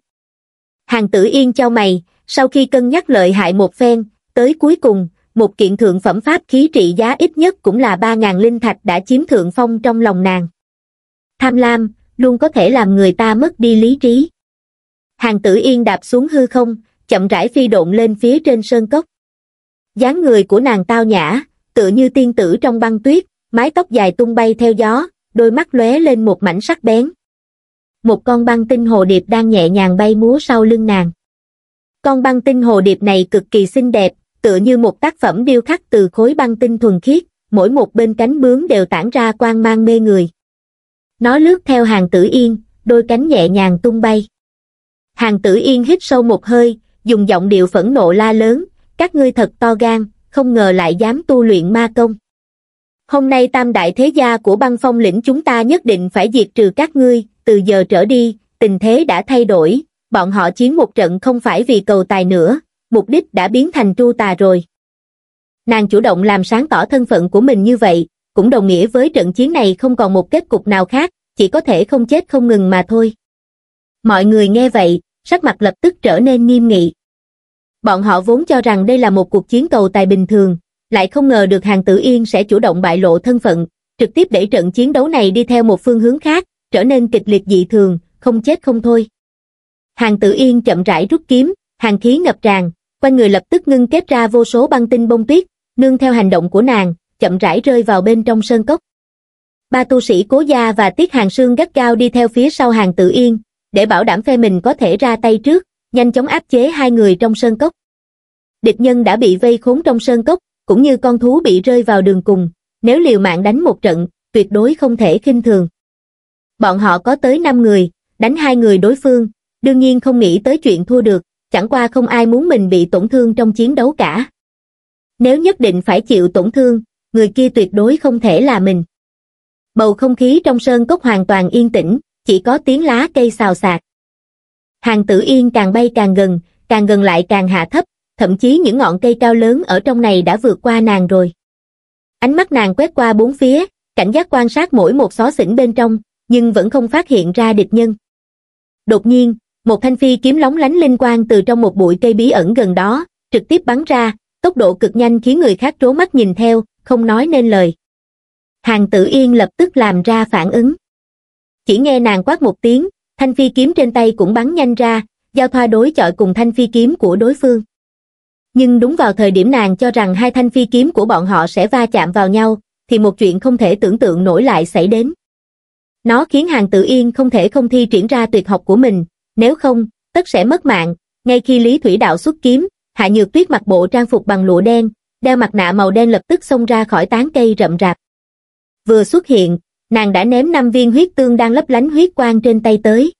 [SPEAKER 1] Hàn Tử Yên chau mày, sau khi cân nhắc lợi hại một phen, tới cuối cùng, một kiện thượng phẩm pháp khí trị giá ít nhất cũng là ba ngàn linh thạch đã chiếm thượng phong trong lòng nàng. Tham lam, luôn có thể làm người ta mất đi lý trí. Hàn Tử Yên đạp xuống hư không, chậm rãi phi độn lên phía trên sơn cốc. Dáng người của nàng tao nhã, tựa như tiên tử trong băng tuyết, mái tóc dài tung bay theo gió, đôi mắt lóe lên một mảnh sắc bén. Một con băng tinh hồ điệp đang nhẹ nhàng bay múa sau lưng nàng. Con băng tinh hồ điệp này cực kỳ xinh đẹp, tựa như một tác phẩm điêu khắc từ khối băng tinh thuần khiết, mỗi một bên cánh bướm đều tản ra quang mang mê người. Nó lướt theo Hàn Tử Yên, đôi cánh nhẹ nhàng tung bay. Hàn Tử Yên hít sâu một hơi, dùng giọng điệu phẫn nộ la lớn, các ngươi thật to gan, không ngờ lại dám tu luyện ma công. Hôm nay tam đại thế gia của băng phong lĩnh chúng ta nhất định phải diệt trừ các ngươi, từ giờ trở đi, tình thế đã thay đổi, bọn họ chiến một trận không phải vì cầu tài nữa, mục đích đã biến thành tru tà rồi. Nàng chủ động làm sáng tỏ thân phận của mình như vậy, cũng đồng nghĩa với trận chiến này không còn một kết cục nào khác, chỉ có thể không chết không ngừng mà thôi. Mọi người nghe vậy, sắc mặt lập tức trở nên nghiêm nghị. Bọn họ vốn cho rằng đây là một cuộc chiến cầu tài bình thường, lại không ngờ được Hàn Tử Yên sẽ chủ động bại lộ thân phận, trực tiếp để trận chiến đấu này đi theo một phương hướng khác, trở nên kịch liệt dị thường, không chết không thôi. Hàn Tự Yên chậm rãi rút kiếm, hàn khí ngập tràn, quanh người lập tức ngưng kết ra vô số băng tinh bông tuyết, nương theo hành động của nàng, chậm rãi rơi vào bên trong sơn cốc. Ba tu sĩ Cố Gia và Tiết Hàn Sương gắt gao đi theo phía sau Hàn Tự Yên, để bảo đảm phe mình có thể ra tay trước, nhanh chóng áp chế hai người trong sơn cốc. Địch nhân đã bị vây khốn trong sơn cốc, cũng như con thú bị rơi vào đường cùng, nếu liều mạng đánh một trận, tuyệt đối không thể khinh thường. Bọn họ có tới năm người, đánh hai người đối phương, đương nhiên không nghĩ tới chuyện thua được, chẳng qua không ai muốn mình bị tổn thương trong chiến đấu cả. Nếu nhất định phải chịu tổn thương, người kia tuyệt đối không thể là mình. Bầu không khí trong sơn cốc hoàn toàn yên tĩnh, chỉ có tiếng lá cây xào xạc. Hàn Tự Yên càng bay càng gần, càng gần lại càng hạ thấp, thậm chí những ngọn cây cao lớn ở trong này đã vượt qua nàng rồi. Ánh mắt nàng quét qua bốn phía, cảnh giác quan sát mỗi một xó xỉnh bên trong, nhưng vẫn không phát hiện ra địch nhân. Đột nhiên, một thanh phi kiếm lóng lánh linh quang từ trong một bụi cây bí ẩn gần đó, trực tiếp bắn ra, tốc độ cực nhanh khiến người khác trố mắt nhìn theo, không nói nên lời. Hàn Tự Yên lập tức làm ra phản ứng. Chỉ nghe nàng quát một tiếng, thanh phi kiếm trên tay cũng bắn nhanh ra, giao thoa đối chọi cùng thanh phi kiếm của đối phương. Nhưng đúng vào thời điểm nàng cho rằng hai thanh phi kiếm của bọn họ sẽ va chạm vào nhau, thì một chuyện không thể tưởng tượng nổi lại xảy đến. Nó khiến Hàn Tự Yên không thể không thi triển ra tuyệt học của mình, nếu không, tất sẽ mất mạng. Ngay khi Lý Thủy Đạo xuất kiếm, Hạ Nhược Tuyết mặc bộ trang phục bằng lụa đen, đeo mặt nạ màu đen lập tức xông ra khỏi tán cây rậm rạp. Vừa xuất hiện, nàng đã ném năm viên huyết tương đang lấp lánh huyết quang trên tay tới.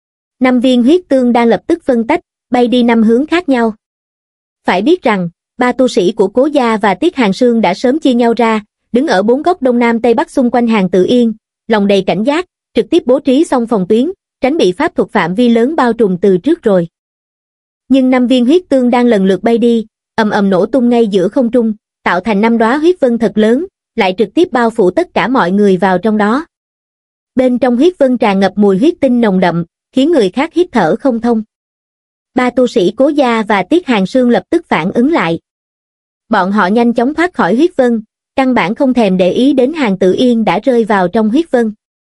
[SPEAKER 1] Năm viên huyết tương đang lập tức phân tách, bay đi năm hướng khác nhau. Phải biết rằng, ba tu sĩ của Cố Gia và Tiết Hàn Sương đã sớm chia nhau ra, đứng ở bốn góc đông nam tây bắc xung quanh Hàn Tự Yên, lòng đầy cảnh giác, trực tiếp bố trí xong phòng tuyến, tránh bị pháp thuật phạm vi lớn bao trùm từ trước rồi. Nhưng năm viên huyết tương đang lần lượt bay đi, ầm ầm nổ tung ngay giữa không trung, tạo thành năm đóa huyết vân thật lớn, lại trực tiếp bao phủ tất cả mọi người vào trong đó. Bên trong huyết vân tràn ngập mùi huyết tinh nồng đậm, khiến người khác hít thở không thông. Ba tu sĩ Cố Gia và Tiết Hàn Sương lập tức phản ứng lại. Bọn họ nhanh chóng thoát khỏi huyết vân, căn bản không thèm để ý đến Hàn Tự Yên đã rơi vào trong huyết vân.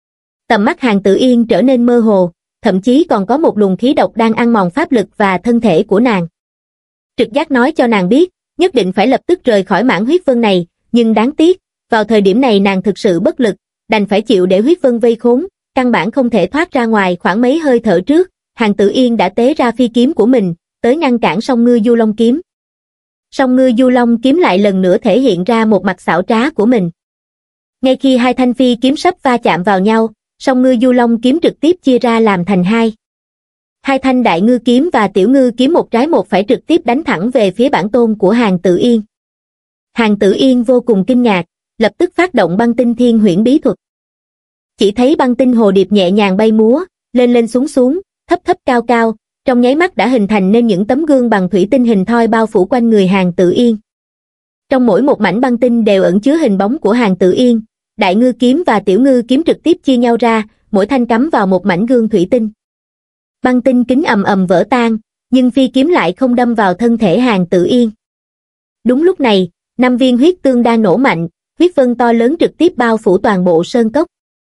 [SPEAKER 1] Tầm mắt Hàn Tự Yên trở nên mơ hồ, thậm chí còn có một luồng khí độc đang ăn mòn pháp lực và thân thể của nàng. Trực giác nói cho nàng biết, nhất định phải lập tức rời khỏi mảng huyết vân này, nhưng đáng tiếc, vào thời điểm này nàng thực sự bất lực, đành phải chịu để huyết vân vây khốn, căn bản không thể thoát ra ngoài. Khoảng mấy hơi thở trước, Hàn Tự Yên đã tế ra phi kiếm của mình, tới ngăn cản Song Ngư Du Long kiếm. Song Ngư Du Long kiếm lại lần nữa thể hiện ra một mặt xảo trá của mình. Ngay khi hai thanh phi kiếm sắp va chạm vào nhau, Song Ngư Du Long kiếm trực tiếp chia ra làm thành hai. Hai thanh Đại Ngư kiếm và Tiểu Ngư kiếm một trái một phải trực tiếp đánh thẳng về phía bản tôn của Hàn Tự Yên. Hàn Tự Yên vô cùng kinh ngạc, lập tức phát động băng tinh thiên huyễn bí thuật. Chỉ thấy băng tinh hồ điệp nhẹ nhàng bay múa, lên lên xuống xuống, thấp thấp cao cao, trong nháy mắt đã hình thành nên những tấm gương bằng thủy tinh hình thoi bao phủ quanh người Hàn Tự Yên. Trong mỗi một mảnh băng tinh đều ẩn chứa hình bóng của Hàn Tự Yên, Đại Ngư kiếm và Tiểu Ngư kiếm trực tiếp chia nhau ra, mỗi thanh cắm vào một mảnh gương thủy tinh. Băng tinh kính ầm ầm vỡ tan, nhưng phi kiếm lại không đâm vào thân thể Hàn Tự Yên. Đúng lúc này, năm viên huyết tương đang nổ mạnh, huyết vân to lớn trực tiếp bao phủ toàn bộ sơn cốc.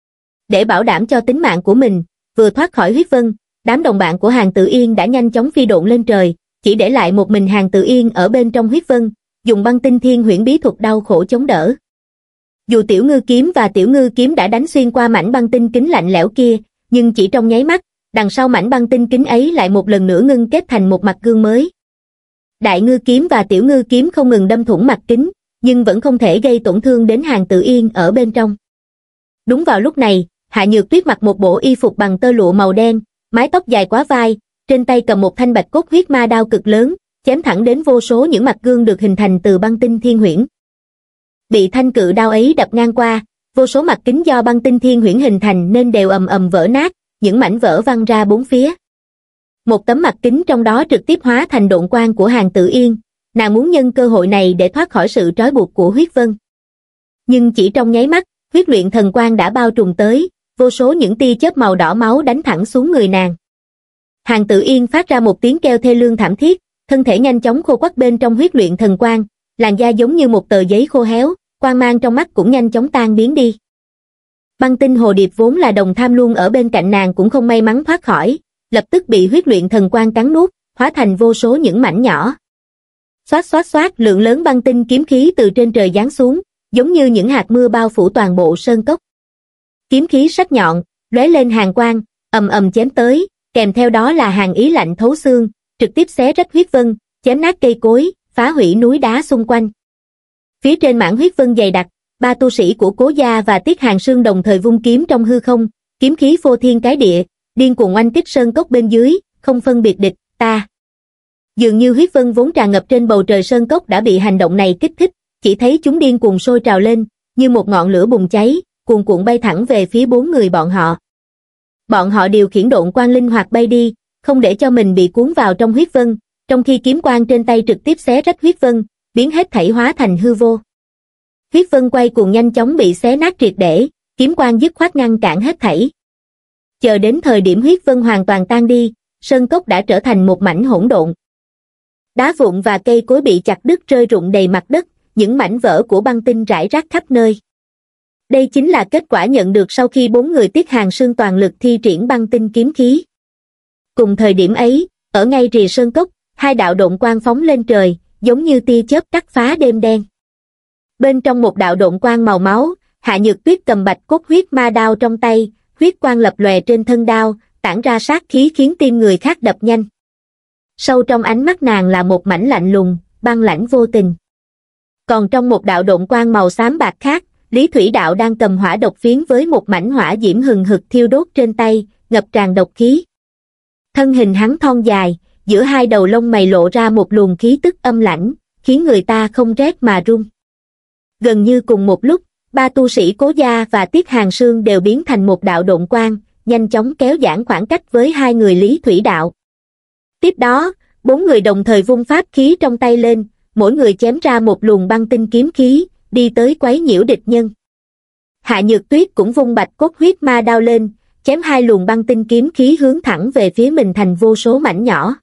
[SPEAKER 1] Để bảo đảm cho tính mạng của mình, vừa thoát khỏi huyết vân, đám đồng bạn của Hàn Tự Yên đã nhanh chóng phi độn lên trời, chỉ để lại một mình Hàn Tự Yên ở bên trong huyết vân, dùng băng tinh thiên huyễn bí thuật đau khổ chống đỡ. Dù Tiểu Ngư kiếm và Tiểu Ngư kiếm đã đánh xuyên qua mảnh băng tinh kính lạnh lẽo kia, nhưng chỉ trong nháy mắt, đằng sau mảnh băng tinh kính ấy lại một lần nữa ngưng kết thành một mặt gương mới. Đại Ngư kiếm và Tiểu Ngư kiếm không ngừng đâm thủng mặt kính, nhưng vẫn không thể gây tổn thương đến Hàn Tự Yên ở bên trong. Đúng vào lúc này, Hạ Nhược Tuyết mặc một bộ y phục bằng tơ lụa màu đen, mái tóc dài quá vai, trên tay cầm một thanh bạch cốt huyết ma đao cực lớn, chém thẳng đến vô số những mặt gương được hình thành từ băng tinh thiên huyễn. Bị thanh cự đao ấy đập ngang qua, vô số mặt kính do băng tinh thiên huyễn hình thành nên đều ầm ầm vỡ nát, những mảnh vỡ văng ra bốn phía. Một tấm mặt kính trong đó trực tiếp hóa thành độn quang của Hàn Tự Yên, nàng muốn nhân cơ hội này để thoát khỏi sự trói buộc của huyết vân. Nhưng chỉ trong nháy mắt, huyết luyện thần quang đã bao trùm tới, vô số những tia chớp màu đỏ máu đánh thẳng xuống người nàng. Hàn Tự Yên phát ra một tiếng kêu thê lương thảm thiết, thân thể nhanh chóng khô quắt bên trong huyết luyện thần quang, làn da giống như một tờ giấy khô héo, quang mang trong mắt cũng nhanh chóng tan biến đi. Băng tinh hồ điệp vốn là đồng tham luôn ở bên cạnh nàng cũng không may mắn thoát khỏi, lập tức bị huyết luyện thần quang cắn nuốt, hóa thành vô số những mảnh nhỏ. Xoát xoát xoát, lượng lớn băng tinh kiếm khí từ trên trời giáng xuống, giống như những hạt mưa bao phủ toàn bộ sơn cốc. Kiếm khí sắc nhọn, lóe lên hàn quang, ầm ầm chém tới, kèm theo đó là hàn ý lạnh thấu xương, trực tiếp xé rách huyết vân, chém nát cây cối, phá hủy núi đá xung quanh. Phía trên mảng huyết vân dày đặc, ba tu sĩ của Cố gia và Tiết Hàn Sương đồng thời vung kiếm trong hư không, kiếm khí phô thiên cái địa, điên cuồng oanh kích sơn cốc bên dưới, không phân biệt địch, ta. Dường như huyết vân vốn tràn ngập trên bầu trời sơn cốc đã bị hành động này kích thích, chỉ thấy chúng điên cuồng sôi trào lên, như một ngọn lửa bùng cháy, cuồn cuộn bay thẳng về phía bốn người bọn họ. Bọn họ điều khiển độn quang linh hoạt bay đi, không để cho mình bị cuốn vào trong huyết vân, trong khi kiếm quang trên tay trực tiếp xé rách huyết vân, biến hết thảy hóa thành hư vô. Huyết vân quay cuồng nhanh chóng bị xé nát triệt để, kiếm quang dứt khoát ngăn cản hết thảy. Chờ đến thời điểm huyết vân hoàn toàn tan đi, sơn cốc đã trở thành một mảnh hỗn độn. Đá vụn và cây cối bị chặt đứt rơi rụng đầy mặt đất, những mảnh vỡ của băng tinh rải rác khắp nơi. Đây chính là kết quả nhận được sau khi bốn người Tiết Hàn Sương toàn lực thi triển băng tinh kiếm khí. Cùng thời điểm ấy, ở ngay rìa sơn cốc, hai đạo độn quang phóng lên trời, giống như tia chớp cắt phá đêm đen. Bên trong một đạo độn quang màu máu, Hạ Nhược Tuyết cầm bạch cốt huyết ma đao trong tay, huyết quang lập lòe trên thân đao, tản ra sát khí khiến tim người khác đập nhanh. Sâu trong ánh mắt nàng là một mảnh lạnh lùng, băng lãnh vô tình. Còn trong một đạo độn quang màu xám bạc khác, Lý Thủy Đạo đang cầm hỏa độc phiến với một mảnh hỏa diễm hừng hực thiêu đốt trên tay, ngập tràn độc khí. Thân hình hắn thon dài, giữa hai đầu lông mày lộ ra một luồng khí tức âm lãnh, khiến người ta không rét mà run. Gần như cùng một lúc, ba tu sĩ Cố gia và Tiết Hàn Sương đều biến thành một đạo độn quang, nhanh chóng kéo giãn khoảng cách với hai người Lý Thủy Đạo. Tiếp đó, bốn người đồng thời vung pháp khí trong tay lên, mỗi người chém ra một luồng băng tinh kiếm khí, đi tới quấy nhiễu địch nhân. Hạ Nhược Tuyết cũng vung bạch cốt huyết ma đao lên, chém hai luồng băng tinh kiếm khí hướng thẳng về phía mình thành vô số mảnh nhỏ.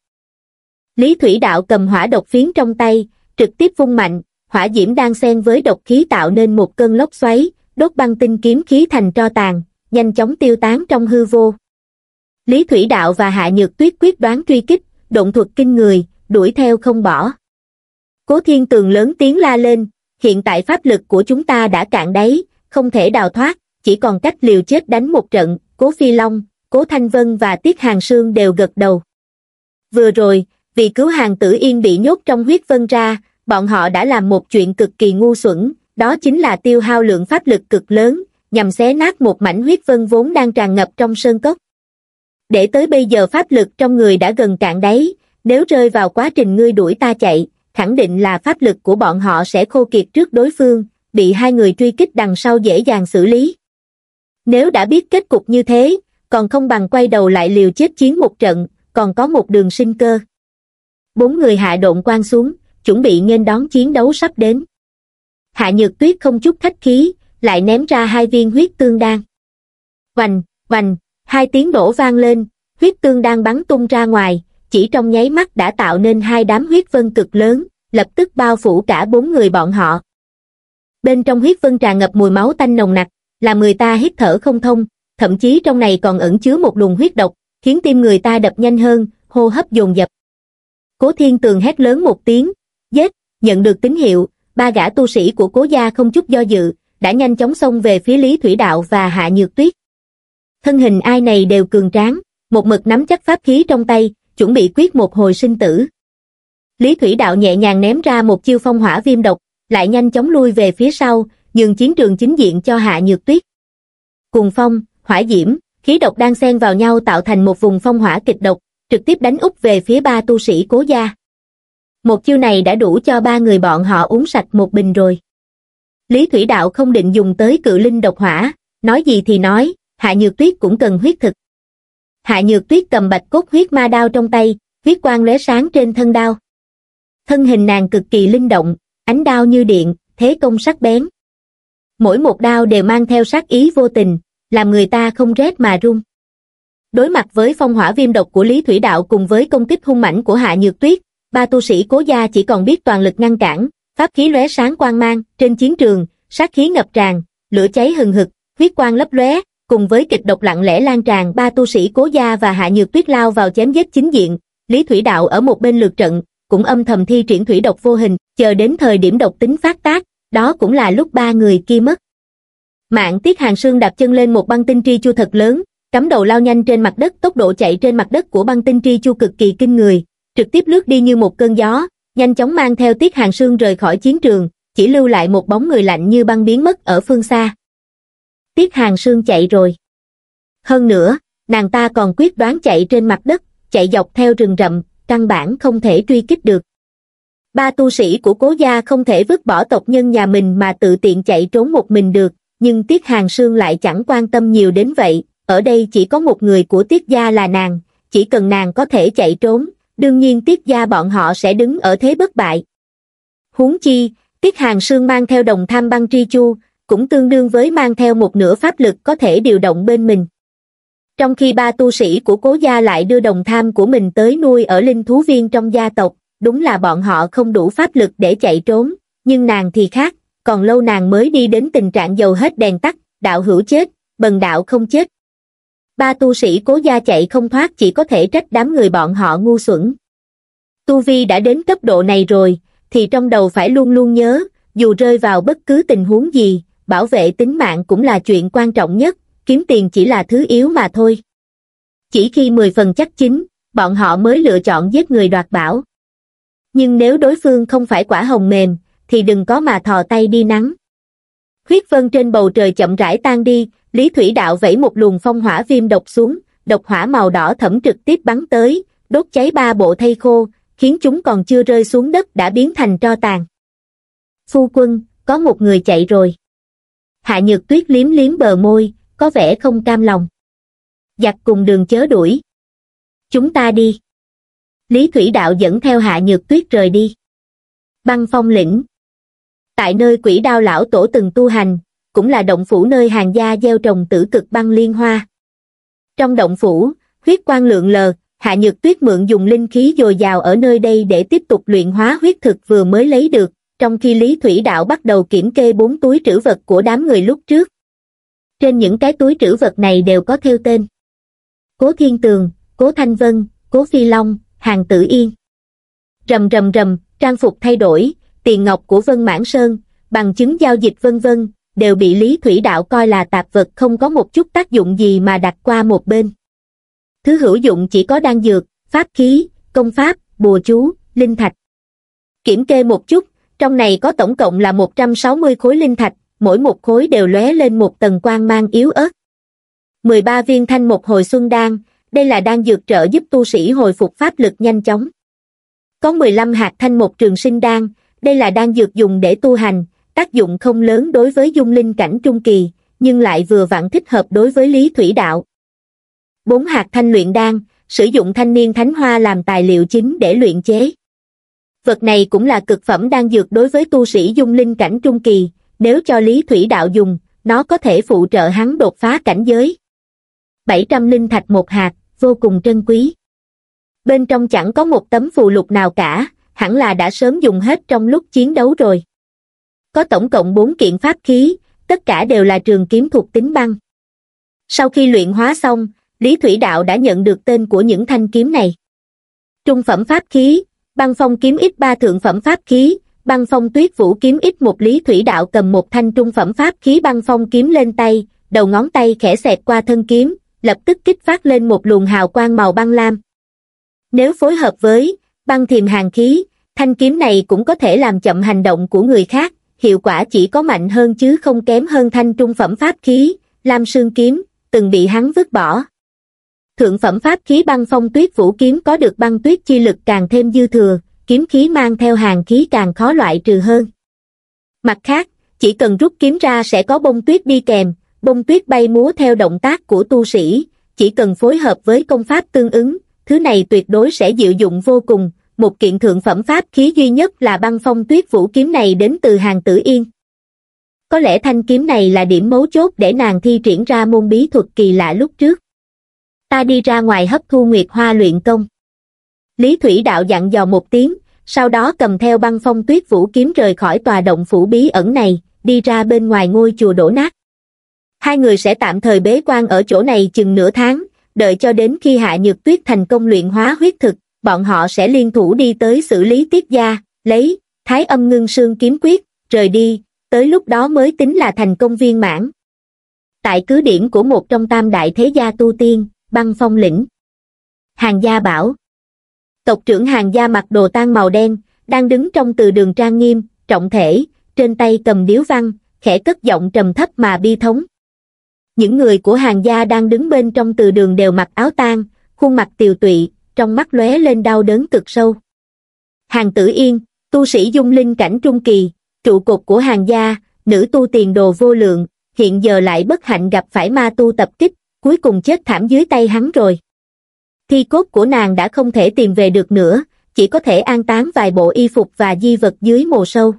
[SPEAKER 1] Lý Thủy Đạo cầm hỏa độc phiến trong tay, trực tiếp vung mạnh, hỏa diễm đan xen với độc khí tạo nên một cơn lốc xoáy, đốt băng tinh kiếm khí thành tro tàn, nhanh chóng tiêu tán trong hư vô. Lý Thủy Đạo và Hạ Nhược Tuyết quyết đoán truy kích, độn thuật kinh người, đuổi theo không bỏ. Cố Thiên Tường lớn tiếng la lên, hiện tại pháp lực của chúng ta đã cạn đáy, không thể đào thoát, chỉ còn cách liều chết đánh một trận. Cố Phi Long, Cố Thanh Vân và Tiết Hàn Sương đều gật đầu. Vừa rồi, vì cứu Hàn Tử Yên bị nhốt trong huyết vân ra, bọn họ đã làm một chuyện cực kỳ ngu xuẩn, đó chính là tiêu hao lượng pháp lực cực lớn, nhằm xé nát một mảnh huyết vân vốn đang tràn ngập trong sơn cốc. Để tới bây giờ pháp lực trong người đã gần cạn đáy, nếu rơi vào quá trình ngươi đuổi ta chạy, khẳng định là pháp lực của bọn họ sẽ khô kiệt trước đối phương, bị hai người truy kích đằng sau dễ dàng xử lý. Nếu đã biết kết cục như thế, còn không bằng quay đầu lại liều chết chiến một trận, còn có một đường sinh cơ. Bốn người hạ độn quang xuống, chuẩn bị nghênh đón chiến đấu sắp đến. Hạ Nhược Tuyết không chút khách khí, lại ném ra hai viên huyết tương đan. Oành, oành, hai tiếng nổ vang lên, huyết tương đan bắn tung ra ngoài, chỉ trong nháy mắt đã tạo nên hai đám huyết vân cực lớn, lập tức bao phủ cả bốn người bọn họ. Bên trong huyết vân tràn ngập mùi máu tanh nồng nặc, làm người ta hít thở không thông, thậm chí trong này còn ẩn chứa một luồng huyết độc, khiến tim người ta đập nhanh hơn, hô hấp dồn dập. Cố Thiên Tường hét lớn một tiếng, giết, nhận được tín hiệu, ba gã tu sĩ của Cố gia không chút do dự, đã nhanh chóng xông về phía Lý Thủy Đạo và Hạ Nhược Tuyết. Thân hình ai này đều cường tráng, một mực nắm chắc pháp khí trong tay, chuẩn bị quyết một hồi sinh tử. Lý Thủy Đạo nhẹ nhàng ném ra một chiêu phong hỏa viêm độc, lại nhanh chóng lui về phía sau, nhường chiến trường chính diện cho Hạ Nhược Tuyết. Cùng phong, hỏa diễm, khí độc đang xen vào nhau tạo thành một vùng phong hỏa kịch độc, trực tiếp đánh úp về phía ba tu sĩ Cố gia. Một chiêu này đã đủ cho ba người bọn họ uống sạch một bình rồi. Lý Thủy Đạo không định dùng tới cự linh độc hỏa, nói gì thì nói, Hạ Nhược Tuyết cũng cần huyết thực. Hạ Nhược Tuyết cầm bạch cốt huyết ma đao trong tay, huyết quang lóe sáng trên thân đao. Thân hình nàng cực kỳ linh động, ánh đao như điện, thế công sắc bén. Mỗi một đao đều mang theo sát ý vô tình, làm người ta không rét mà run. Đối mặt với phong hỏa viêm độc của Lý Thủy Đạo cùng với công kích hung mãnh của Hạ Nhược Tuyết, ba tu sĩ Cố gia chỉ còn biết toàn lực ngăn cản, pháp khí lóe sáng quang mang, trên chiến trường, sát khí ngập tràn, lửa cháy hừng hực, huyết quang lấp lóe, cùng với kịch độc lặng lẽ lan tràn, ba tu sĩ Cố Gia và Hạ Nhược Tuyết lao vào chém giết chính diện. Lý Thủy Đạo ở một bên lượt trận, cũng âm thầm thi triển thủy độc vô hình, chờ đến thời điểm độc tính phát tác, đó cũng là lúc ba người kia mất mạng. Tiết Hàn Sương đạp chân lên một băng tinh tri chu thật lớn, cắm đầu lao nhanh trên mặt đất. Tốc độ chạy trên mặt đất của băng tinh tri chu cực kỳ kinh người, trực tiếp lướt đi như một cơn gió, nhanh chóng mang theo Tiết Hàn Sương rời khỏi chiến trường, chỉ lưu lại một bóng người lạnh như băng biến mất ở phương xa. Tiết Hàn Sương chạy rồi. Hơn nữa, nàng ta còn quyết đoán chạy trên mặt đất, chạy dọc theo rừng rậm, căn bản không thể truy kích được. Ba tu sĩ của Cố Gia không thể vứt bỏ tộc nhân nhà mình mà tự tiện chạy trốn một mình được, nhưng Tiết Hàn Sương lại chẳng quan tâm nhiều đến vậy. Ở đây chỉ có một người của Tiết Gia là nàng, chỉ cần nàng có thể chạy trốn, đương nhiên Tiết Gia bọn họ sẽ đứng ở thế bất bại. Huống chi, Tiết Hàn Sương mang theo đồng tham băng tri chu, cũng tương đương với mang theo một nửa pháp lực có thể điều động bên mình. Trong khi ba tu sĩ của Cố Gia lại đưa đồng tham của mình tới nuôi ở linh thú viên trong gia tộc, đúng là bọn họ không đủ pháp lực để chạy trốn, nhưng nàng thì khác, còn lâu nàng mới đi đến tình trạng dầu hết đèn tắt, đạo hữu chết, bần đạo không chết. Ba tu sĩ Cố Gia chạy không thoát chỉ có thể trách đám người bọn họ ngu xuẩn. Tu vi đã đến cấp độ này rồi, thì trong đầu phải luôn luôn nhớ, dù rơi vào bất cứ tình huống gì, bảo vệ tính mạng cũng là chuyện quan trọng nhất, kiếm tiền chỉ là thứ yếu mà thôi. Chỉ khi mười phần chắc chín, bọn họ mới lựa chọn giết người đoạt bảo. Nhưng nếu đối phương không phải quả hồng mềm, thì đừng có mà thò tay đi nắng. Huyết vân trên bầu trời chậm rãi tan đi, Lý Thủy Đạo vẫy một luồng phong hỏa viêm độc xuống, độc hỏa màu đỏ thẫm trực tiếp bắn tới, đốt cháy ba bộ thây khô, khiến chúng còn chưa rơi xuống đất đã biến thành tro tàn. Phu quân, có một người chạy rồi. Hạ Nhược Tuyết liếm liếm bờ môi, có vẻ không cam lòng. Giặc cùng đường chớ đuổi. Chúng ta đi. Lý Thủy Đạo dẫn theo Hạ Nhược Tuyết rời đi. Băng Phong lĩnh. Tại nơi Quỷ Đao lão tổ từng tu hành, cũng là động phủ nơi Hàn gia gieo trồng tử cực băng liên hoa. Trong động phủ, huyết quang lượn lờ, Hạ Nhược Tuyết mượn dùng linh khí dồi dào ở nơi đây để tiếp tục luyện hóa huyết thực vừa mới lấy được, trong khi Lý Thủy Đạo bắt đầu kiểm kê bốn túi trữ vật của đám người lúc trước. Trên những cái túi trữ vật này đều có thêu tên. Cố Thiên Tường, Cố Thanh Vân, Cố Phi Long, Hàn Tử Yên. Rầm rầm rầm, trang phục thay đổi, tiền ngọc của Vân Mãn Sơn, bằng chứng giao dịch vân vân, đều bị Lý Thủy Đạo coi là tạp vật không có một chút tác dụng gì mà đặt qua một bên. Thứ hữu dụng chỉ có đan dược, pháp khí, công pháp, bùa chú, linh thạch. Kiểm kê một chút, trong này có tổng cộng là một trăm sáu mươi khối linh thạch, mỗi một khối đều lóe lên một tầng quang mang yếu ớt. mười ba viên thanh một hồi xuân đan, đây là đan dược trợ giúp tu sĩ hồi phục pháp lực nhanh chóng. Có mười lăm hạt thanh một trường sinh đan, đây là đan dược dùng để tu hành, tác dụng không lớn đối với dung linh cảnh trung kỳ, nhưng lại vừa vặn thích hợp đối với Lý Thủy Đạo. bốn hạt thanh luyện đan, sử dụng thanh niên thánh hoa làm tài liệu chính để luyện chế. Vật này cũng là cực phẩm đan dược đối với tu sĩ dung linh cảnh trung kỳ, nếu cho Lý Thủy Đạo dùng, nó có thể phụ trợ hắn đột phá cảnh giới. bảy trăm linh thạch một hạt, vô cùng trân quý. Bên trong chẳng có một tấm phù lục nào cả, hẳn là đã sớm dùng hết trong lúc chiến đấu rồi. Có tổng cộng bốn kiện pháp khí, tất cả đều là trường kiếm thuộc tính băng. Sau khi luyện hóa xong, Lý Thủy Đạo đã nhận được tên của những thanh kiếm này. Trung phẩm pháp khí, Băng Phong kiếm ít ba, thượng phẩm pháp khí, Băng Phong Tuyết Vũ kiếm ít một. Lý Thủy Đạo cầm một thanh trung phẩm pháp khí Băng Phong kiếm lên tay, đầu ngón tay khẽ xẹt qua thân kiếm, lập tức kích phát lên một luồng hào quang màu băng lam. Nếu phối hợp với băng thiềm hàn khí, thanh kiếm này cũng có thể làm chậm hành động của người khác, hiệu quả chỉ có mạnh hơn chứ không kém hơn thanh trung phẩm pháp khí Lam Sương kiếm, từng bị hắn vứt bỏ. Thượng phẩm pháp khí Băng Phong Tuyết Vũ kiếm có được băng tuyết chi lực càng thêm dư thừa, kiếm khí mang theo hàn khí càng khó loại trừ hơn. Mặt khác, chỉ cần rút kiếm ra sẽ có bông tuyết đi kèm, bông tuyết bay múa theo động tác của tu sĩ, chỉ cần phối hợp với công pháp tương ứng, thứ này tuyệt đối sẽ diệu dụng vô cùng. Một kiện thượng phẩm pháp khí duy nhất là Băng Phong Tuyết Vũ kiếm này đến từ Hàn Tử Yên. Có lẽ thanh kiếm này là điểm mấu chốt để nàng thi triển ra môn bí thuật kỳ lạ lúc trước. Ta đi ra ngoài hấp thu nguyệt hoa luyện công. Lý Thủy Đạo dặn dò một tiếng, sau đó cầm theo Băng Phong Tuyết Vũ kiếm rời khỏi tòa động phủ bí ẩn này, đi ra bên ngoài ngôi chùa đổ nát. Hai người sẽ tạm thời bế quan ở chỗ này chừng nửa tháng, đợi cho đến khi Hạ Nhược Tuyết thành công luyện hóa huyết thực, bọn họ sẽ liên thủ đi tới xử lý Tiết gia, lấy Thái Âm Ngưng Sương kiếm quyết, rời đi, tới lúc đó mới tính là thành công viên mãn. Tại cứ điểm của một trong tam đại thế gia tu tiên, Băng Phong lĩnh. Hàn Gia bảo. Tộc trưởng Hàn Gia mặc đồ tang màu đen, đang đứng trong từ đường trang nghiêm, trọng thể, trên tay cầm điếu văn, khẽ cất giọng trầm thấp mà bi thống. Những người của Hàn Gia đang đứng bên trong từ đường đều mặc áo tang, khuôn mặt tiều tụy, trong mắt lóe lên đau đớn cực sâu. Hàn Tử Yên, tu sĩ dung linh cảnh trung kỳ, trụ cột của Hàn Gia, nữ tu tiền đồ vô lượng, hiện giờ lại bất hạnh gặp phải ma tu tập kích, cuối cùng chết thảm dưới tay hắn rồi. Thi cốt của nàng đã không thể tìm về được nữa, chỉ có thể an táng vài bộ y phục và di vật dưới mồ sâu.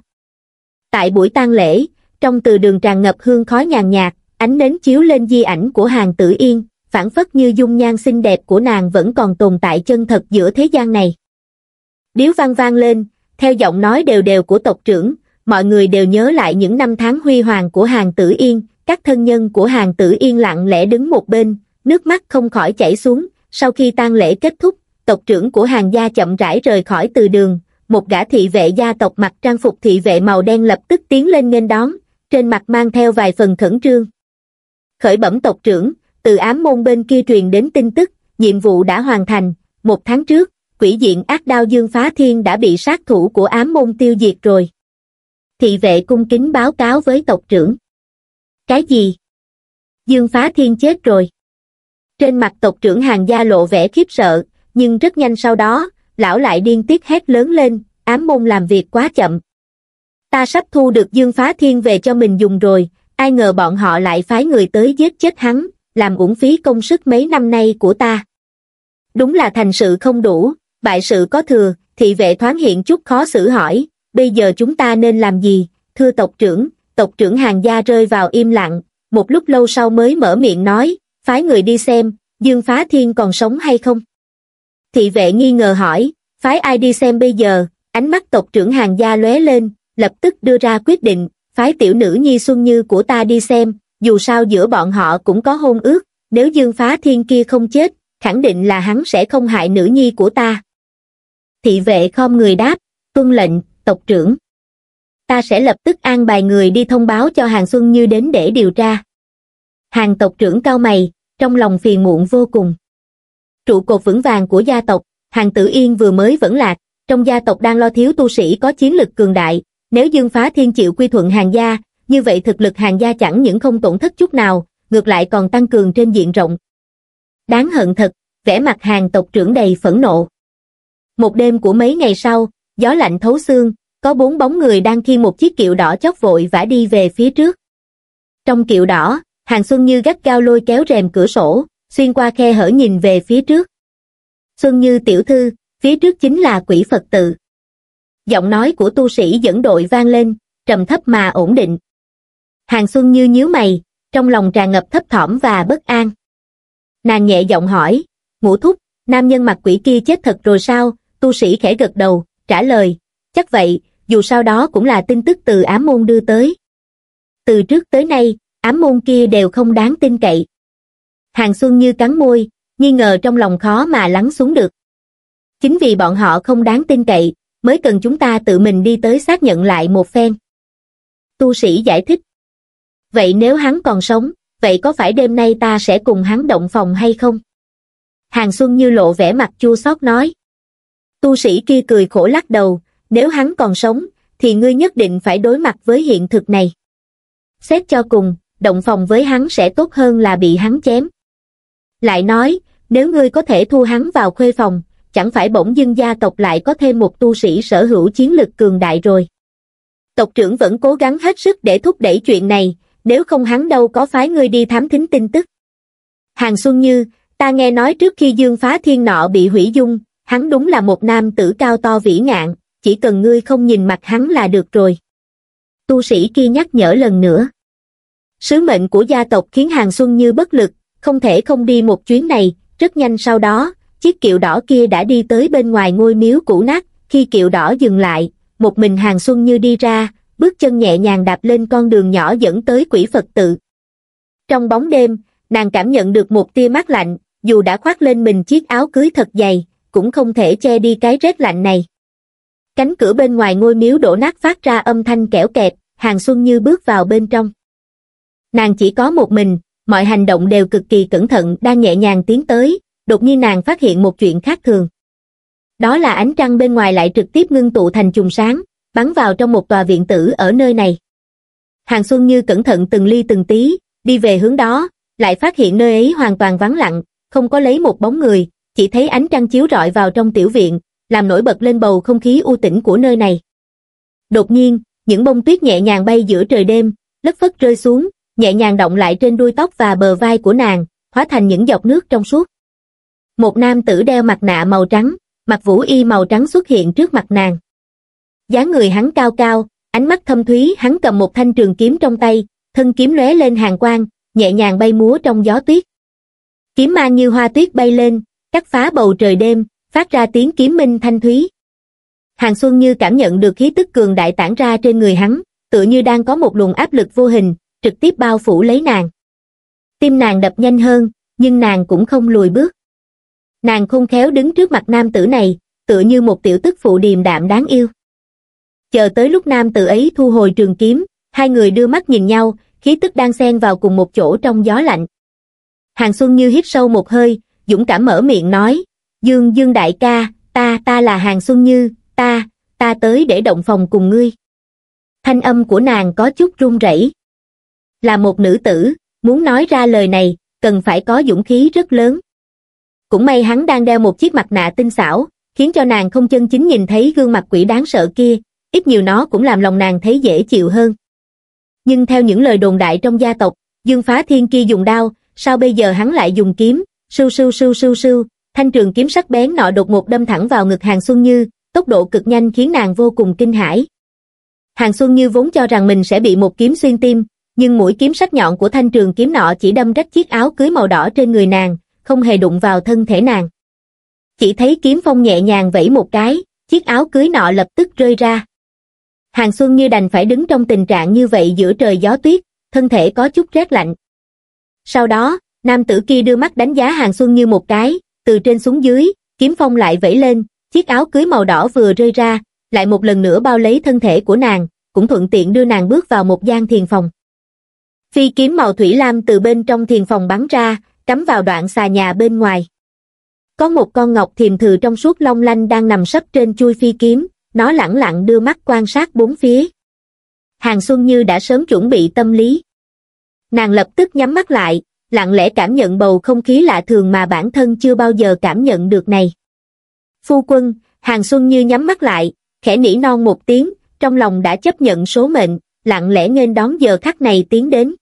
[SPEAKER 1] Tại buổi tang lễ, trong từ đường tràn ngập hương khói nhàn nhạt, ánh nến chiếu lên di ảnh của Hàn Tử Yên, phảng phất như dung nhan xinh đẹp của nàng vẫn còn tồn tại chân thật giữa thế gian này. Điếu văn vang lên, theo giọng nói đều đều của tộc trưởng, mọi người đều nhớ lại những năm tháng huy hoàng của Hàn Tử Yên, các thân nhân của Hàn Tử Yên lặng lẽ đứng một bên, nước mắt không khỏi chảy xuống. Sau khi tang lễ kết thúc, tộc trưởng của Hàn Gia chậm rãi rời khỏi từ đường, một gã thị vệ gia tộc mặc trang phục thị vệ màu đen lập tức tiến lên nghênh đón, trên mặt mang theo vài phần khẩn trương. Khởi bẩm tộc trưởng, từ ám môn bên kia truyền đến tin tức, nhiệm vụ đã hoàn thành, một tháng trước, quỷ diện ác đao Dương Phá Thiên đã bị sát thủ của ám môn tiêu diệt rồi. Thị vệ cung kính báo cáo với tộc trưởng. Cái gì? Dương Phá Thiên chết rồi. Trên mặt tộc trưởng Hàn Gia lộ vẻ khiếp sợ, nhưng rất nhanh sau đó, lão lại điên tiết hét lớn lên, ám môn làm việc quá chậm. Ta sắp thu được Dương Phá Thiên về cho mình dùng rồi, ai ngờ bọn họ lại phái người tới giết chết hắn, làm uổng phí công sức mấy năm nay của ta. Đúng là thành sự không đủ, bại sự có thừa, thị vệ thoáng hiện chút khó xử hỏi, bây giờ chúng ta nên làm gì, thưa tộc trưởng, tộc trưởng Hàn Gia rơi vào im lặng, một lúc lâu sau mới mở miệng nói, phái người đi xem, Dương Phá Thiên còn sống hay không? Thị vệ nghi ngờ hỏi, phái ai đi xem bây giờ, ánh mắt tộc trưởng Hàn Gia lóe lên, lập tức đưa ra quyết định, phái tiểu nữ Nhi Xuân Như của ta đi xem, dù sao giữa bọn họ cũng có hôn ước, nếu Dương Phá Thiên kia không chết, khẳng định là hắn sẽ không hại nữ nhi của ta. Thị vệ khom người đáp, tuân lệnh, tộc trưởng. Ta sẽ lập tức an bài người đi thông báo cho Hàn Xuân Như đến để điều tra. Hàn tộc trưởng cau mày, trong lòng phiền muộn vô cùng. Trụ cột vững vàng của gia tộc, Hàn Tử Yên vừa mới vẫn lạc, trong gia tộc đang lo thiếu tu sĩ có chiến lực cường đại, nếu Dương Phá Thiên chịu quy thuận Hàn gia, như vậy thực lực Hàn gia chẳng những không tổn thất chút nào, ngược lại còn tăng cường trên diện rộng. Đáng hận thật, vẻ mặt Hàn tộc trưởng đầy phẫn nộ. Một đêm của mấy ngày sau, gió lạnh thấu xương, có bốn bóng người đang khiêng một chiếc kiệu đỏ chót vội vã đi về phía trước. Trong kiệu đỏ, Hàn Xuân Như gắt gao lôi kéo rèm cửa sổ, xuyên qua khe hở nhìn về phía trước. Xuân Như tiểu thư, phía trước chính là Quỷ Phật tự. Giọng nói của tu sĩ dẫn đội vang lên, trầm thấp mà ổn định. Hàn Xuân Như nhíu mày, trong lòng tràn ngập thấp thỏm và bất an. Nàng nhẹ giọng hỏi, Ngũ thúc, nam nhân mặt quỷ kia chết thật rồi sao? Tu sĩ khẽ gật đầu, trả lời, chắc vậy, dù sao đó cũng là tin tức từ ám môn đưa tới. Từ trước tới nay, ám môn kia đều không đáng tin cậy. Hàn Xuân Như cắn môi, nghi ngờ trong lòng khó mà lắng xuống được. Chính vì bọn họ không đáng tin cậy, mới cần chúng ta tự mình đi tới xác nhận lại một phen. Tu sĩ giải thích. Vậy nếu hắn còn sống, vậy có phải đêm nay ta sẽ cùng hắn động phòng hay không? Hàn Xuân Như lộ vẻ mặt chua xót nói. Tu sĩ kia cười khổ lắc đầu, nếu hắn còn sống, thì ngươi nhất định phải đối mặt với hiện thực này. Xét cho cùng, động phòng với hắn sẽ tốt hơn là bị hắn chém. Lại nói, nếu ngươi có thể thu hắn vào khuê phòng, chẳng phải bỗng dưng gia tộc lại có thêm một tu sĩ sở hữu chiến lực cường đại rồi. Tộc trưởng vẫn cố gắng hết sức để thúc đẩy chuyện này, nếu không hắn đâu có phái ngươi đi thám thính tin tức. Hàn Xuân Như, ta nghe nói trước khi Dương Phá Thiên nọ bị hủy dung, hắn đúng là một nam tử cao to vĩ ngạn, chỉ cần ngươi không nhìn mặt hắn là được rồi. Tu sĩ kia nhắc nhở lần nữa. Sứ mệnh của gia tộc khiến Hàn Xuân Như bất lực, không thể không đi một chuyến này, rất nhanh sau đó, chiếc kiệu đỏ kia đã đi tới bên ngoài ngôi miếu cũ nát, khi kiệu đỏ dừng lại, một mình Hàn Xuân Như đi ra, bước chân nhẹ nhàng đạp lên con đường nhỏ dẫn tới Quỷ Phật tự. Trong bóng đêm, nàng cảm nhận được một tia mát lạnh, dù đã khoác lên mình chiếc áo cưới thật dày, cũng không thể che đi cái rét lạnh này. Cánh cửa bên ngoài ngôi miếu đổ nát phát ra âm thanh kẽo kẹt, Hàn Xuân Như bước vào bên trong. Nàng chỉ có một mình, mọi hành động đều cực kỳ cẩn thận, đang nhẹ nhàng tiến tới, đột nhiên nàng phát hiện một chuyện khác thường. Đó là ánh trăng bên ngoài lại trực tiếp ngưng tụ thành chùm sáng, bắn vào trong một tòa viện tử ở nơi này. Hàn Xuân Như cẩn thận từng ly từng tí, đi về hướng đó, lại phát hiện nơi ấy hoàn toàn vắng lặng, không có lấy một bóng người, chỉ thấy ánh trăng chiếu rọi vào trong tiểu viện, làm nổi bật lên bầu không khí u tĩnh của nơi này. Đột nhiên, những bông tuyết nhẹ nhàng bay giữa trời đêm, lất phất rơi xuống, nhẹ nhàng động lại trên đuôi tóc và bờ vai của nàng, hóa thành những giọt nước trong suốt. Một nam tử đeo mặt nạ màu trắng, mặc vũ y màu trắng xuất hiện trước mặt nàng. Dáng người hắn cao cao, ánh mắt thâm thúy, hắn cầm một thanh trường kiếm trong tay, thân kiếm lóe lên hàn quang, nhẹ nhàng bay múa trong gió tuyết. Kiếm mang như hoa tuyết bay lên, cắt phá bầu trời đêm, phát ra tiếng kiếm minh thanh thúy. Hàn Xuân Như cảm nhận được khí tức cường đại tản ra trên người hắn, tựa như đang có một luồng áp lực vô hình, trực tiếp bao phủ lấy nàng. Tim nàng đập nhanh hơn, nhưng nàng cũng không lùi bước. Nàng khôn khéo đứng trước mặt nam tử này, tựa như một tiểu tức phụ điềm đạm đáng yêu. Chờ tới lúc nam tử ấy thu hồi trường kiếm, hai người đưa mắt nhìn nhau, khí tức đang xen vào cùng một chỗ trong gió lạnh. Hàn Xuân Như hít sâu một hơi, dũng cảm mở miệng nói, Dương Dương đại ca, ta, ta là Hàn Xuân Như, ta, ta tới để động phòng cùng ngươi. Thanh âm của nàng có chút run rẩy. Là một nữ tử, muốn nói ra lời này, cần phải có dũng khí rất lớn. Cũng may hắn đang đeo một chiếc mặt nạ tinh xảo, khiến cho nàng không chân chính nhìn thấy gương mặt quỷ đáng sợ kia, ít nhiều nó cũng làm lòng nàng thấy dễ chịu hơn. Nhưng theo những lời đồn đại trong gia tộc, Dương Phá Thiên kia dùng đao, sao bây giờ hắn lại dùng kiếm, sưu sưu sưu sưu sưu, thanh trường kiếm sắc bén nọ đột ngột đâm thẳng vào ngực Hàn Xuân Như, tốc độ cực nhanh khiến nàng vô cùng kinh hãi. Hàn Xuân Như vốn cho rằng mình sẽ bị một kiếm xuyên tim, nhưng mũi kiếm sắc nhọn của thanh trường kiếm nọ chỉ đâm rách chiếc áo cưới màu đỏ trên người nàng, không hề đụng vào thân thể nàng. Chỉ thấy kiếm phong nhẹ nhàng vẫy một cái, chiếc áo cưới nọ lập tức rơi ra. Hàn Xuân Như đành phải đứng trong tình trạng như vậy giữa trời gió tuyết, thân thể có chút rét lạnh. Sau đó, nam tử kia đưa mắt đánh giá Hàn Xuân Như một cái, từ trên xuống dưới, kiếm phong lại vẫy lên, chiếc áo cưới màu đỏ vừa rơi ra, lại một lần nữa bao lấy thân thể của nàng, cũng thuận tiện đưa nàng bước vào một gian thiền phòng. Phi kiếm màu thủy lam từ bên trong thiền phòng bắn ra, cắm vào đoạn xà nhà bên ngoài. Có một con ngọc thiềm thừ trong suốt long lanh đang nằm sấp trên chuôi phi kiếm, nó lẳng lặng đưa mắt quan sát bốn phía. Hàn Xuân Như đã sớm chuẩn bị tâm lý. Nàng lập tức nhắm mắt lại, lặng lẽ cảm nhận bầu không khí lạ thường mà bản thân chưa bao giờ cảm nhận được này. Phu quân, Hàn Xuân Như nhắm mắt lại, khẽ nỉ non một tiếng, trong lòng đã chấp nhận số mệnh, lặng lẽ nghênh đón giờ khắc này tiến đến.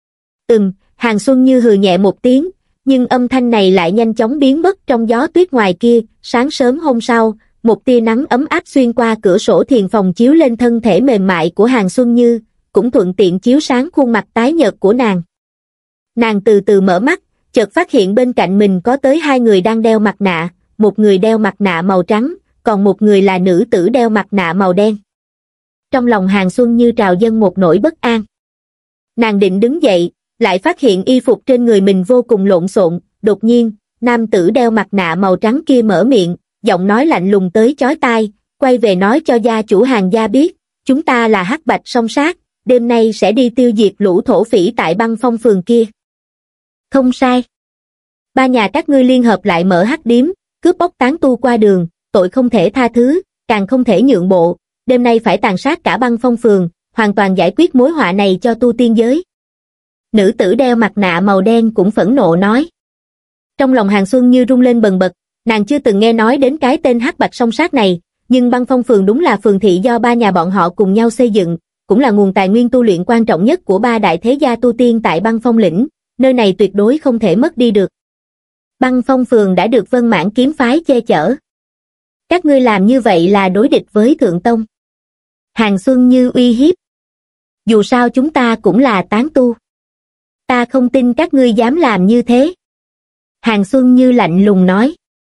[SPEAKER 1] Ừm, Hàn Xuân Như hừ nhẹ một tiếng, nhưng âm thanh này lại nhanh chóng biến mất trong gió tuyết ngoài kia. Sáng sớm hôm sau, một tia nắng ấm áp xuyên qua cửa sổ thiền phòng chiếu lên thân thể mềm mại của Hàn Xuân Như, cũng thuận tiện chiếu sáng khuôn mặt tái nhợt của nàng. Nàng từ từ mở mắt, chợt phát hiện bên cạnh mình có tới hai người đang đeo mặt nạ, một người đeo mặt nạ màu trắng, còn một người là nữ tử đeo mặt nạ màu đen. Trong lòng Hàn Xuân Như trào dâng một nỗi bất an. Nàng định đứng dậy, lại phát hiện y phục trên người mình vô cùng lộn xộn. Đột nhiên, nam tử đeo mặt nạ màu trắng kia mở miệng, giọng nói lạnh lùng tới chói tai, quay về nói cho gia chủ Hàn gia biết, chúng ta là Hắc Bạch Song Sát, đêm nay sẽ đi tiêu diệt lũ thổ phỉ tại Băng Phong phường kia. Không sai. Ba nhà các ngươi liên hợp lại mở hắc điếm, cướp bóc tán tu qua đường, tội không thể tha thứ, càng không thể nhượng bộ, đêm nay phải tàn sát cả Băng Phong phường, hoàn toàn giải quyết mối họa này cho tu tiên giới. Nữ tử đeo mặt nạ màu đen cũng phẫn nộ nói. Trong lòng Hàn Xuân Như rung lên bần bật, nàng chưa từng nghe nói đến cái tên Hắc Bạch Song Sát này, nhưng Băng Phong phường đúng là phường thị do ba nhà bọn họ cùng nhau xây dựng, cũng là nguồn tài nguyên tu luyện quan trọng nhất của ba đại thế gia tu tiên tại Băng Phong lĩnh, nơi này tuyệt đối không thể mất đi được. Băng Phong phường đã được Vân Mãn kiếm phái che chở. Các ngươi làm như vậy là đối địch với Thượng Tông. Hàn Xuân Như uy hiếp. Dù sao chúng ta cũng là tán tu. Ta không tin các ngươi dám làm như thế. Hàn Xuân Như lạnh lùng nói.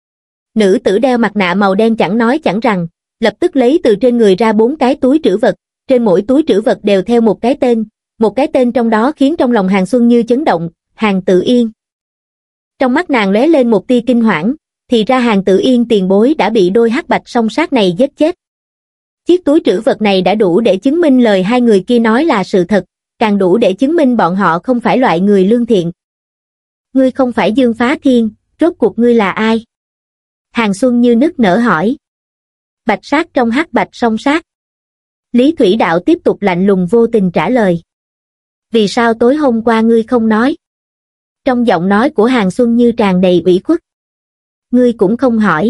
[SPEAKER 1] Nữ tử đeo mặt nạ màu đen chẳng nói chẳng rằng, lập tức lấy từ trên người ra bốn cái túi trữ vật, trên mỗi túi trữ vật đều theo một cái tên, Một cái tên trong đó khiến trong lòng Hàn Xuân Như chấn động, Hàn Tự Yên. Trong mắt nàng lóe lên một tia kinh hoảng, thì ra Hàn Tự Yên tiền bối đã bị đôi hắc bạch song sát này giết chết. Chiếc túi trữ vật này đã đủ để chứng minh lời hai người kia nói là sự thật, càng đủ để chứng minh bọn họ không phải loại người lương thiện. Ngươi không phải Dương Phá Thiên, rốt cuộc ngươi là ai? Hàn Xuân Như nức nở hỏi. Bạch sát trong hắc bạch song sát. Lý Thủy Đạo tiếp tục lạnh lùng vô tình trả lời. Vì sao tối hôm qua ngươi không nói? Trong giọng nói của Hàn Xuân Như tràn đầy ủy khuất. Ngươi cũng không hỏi.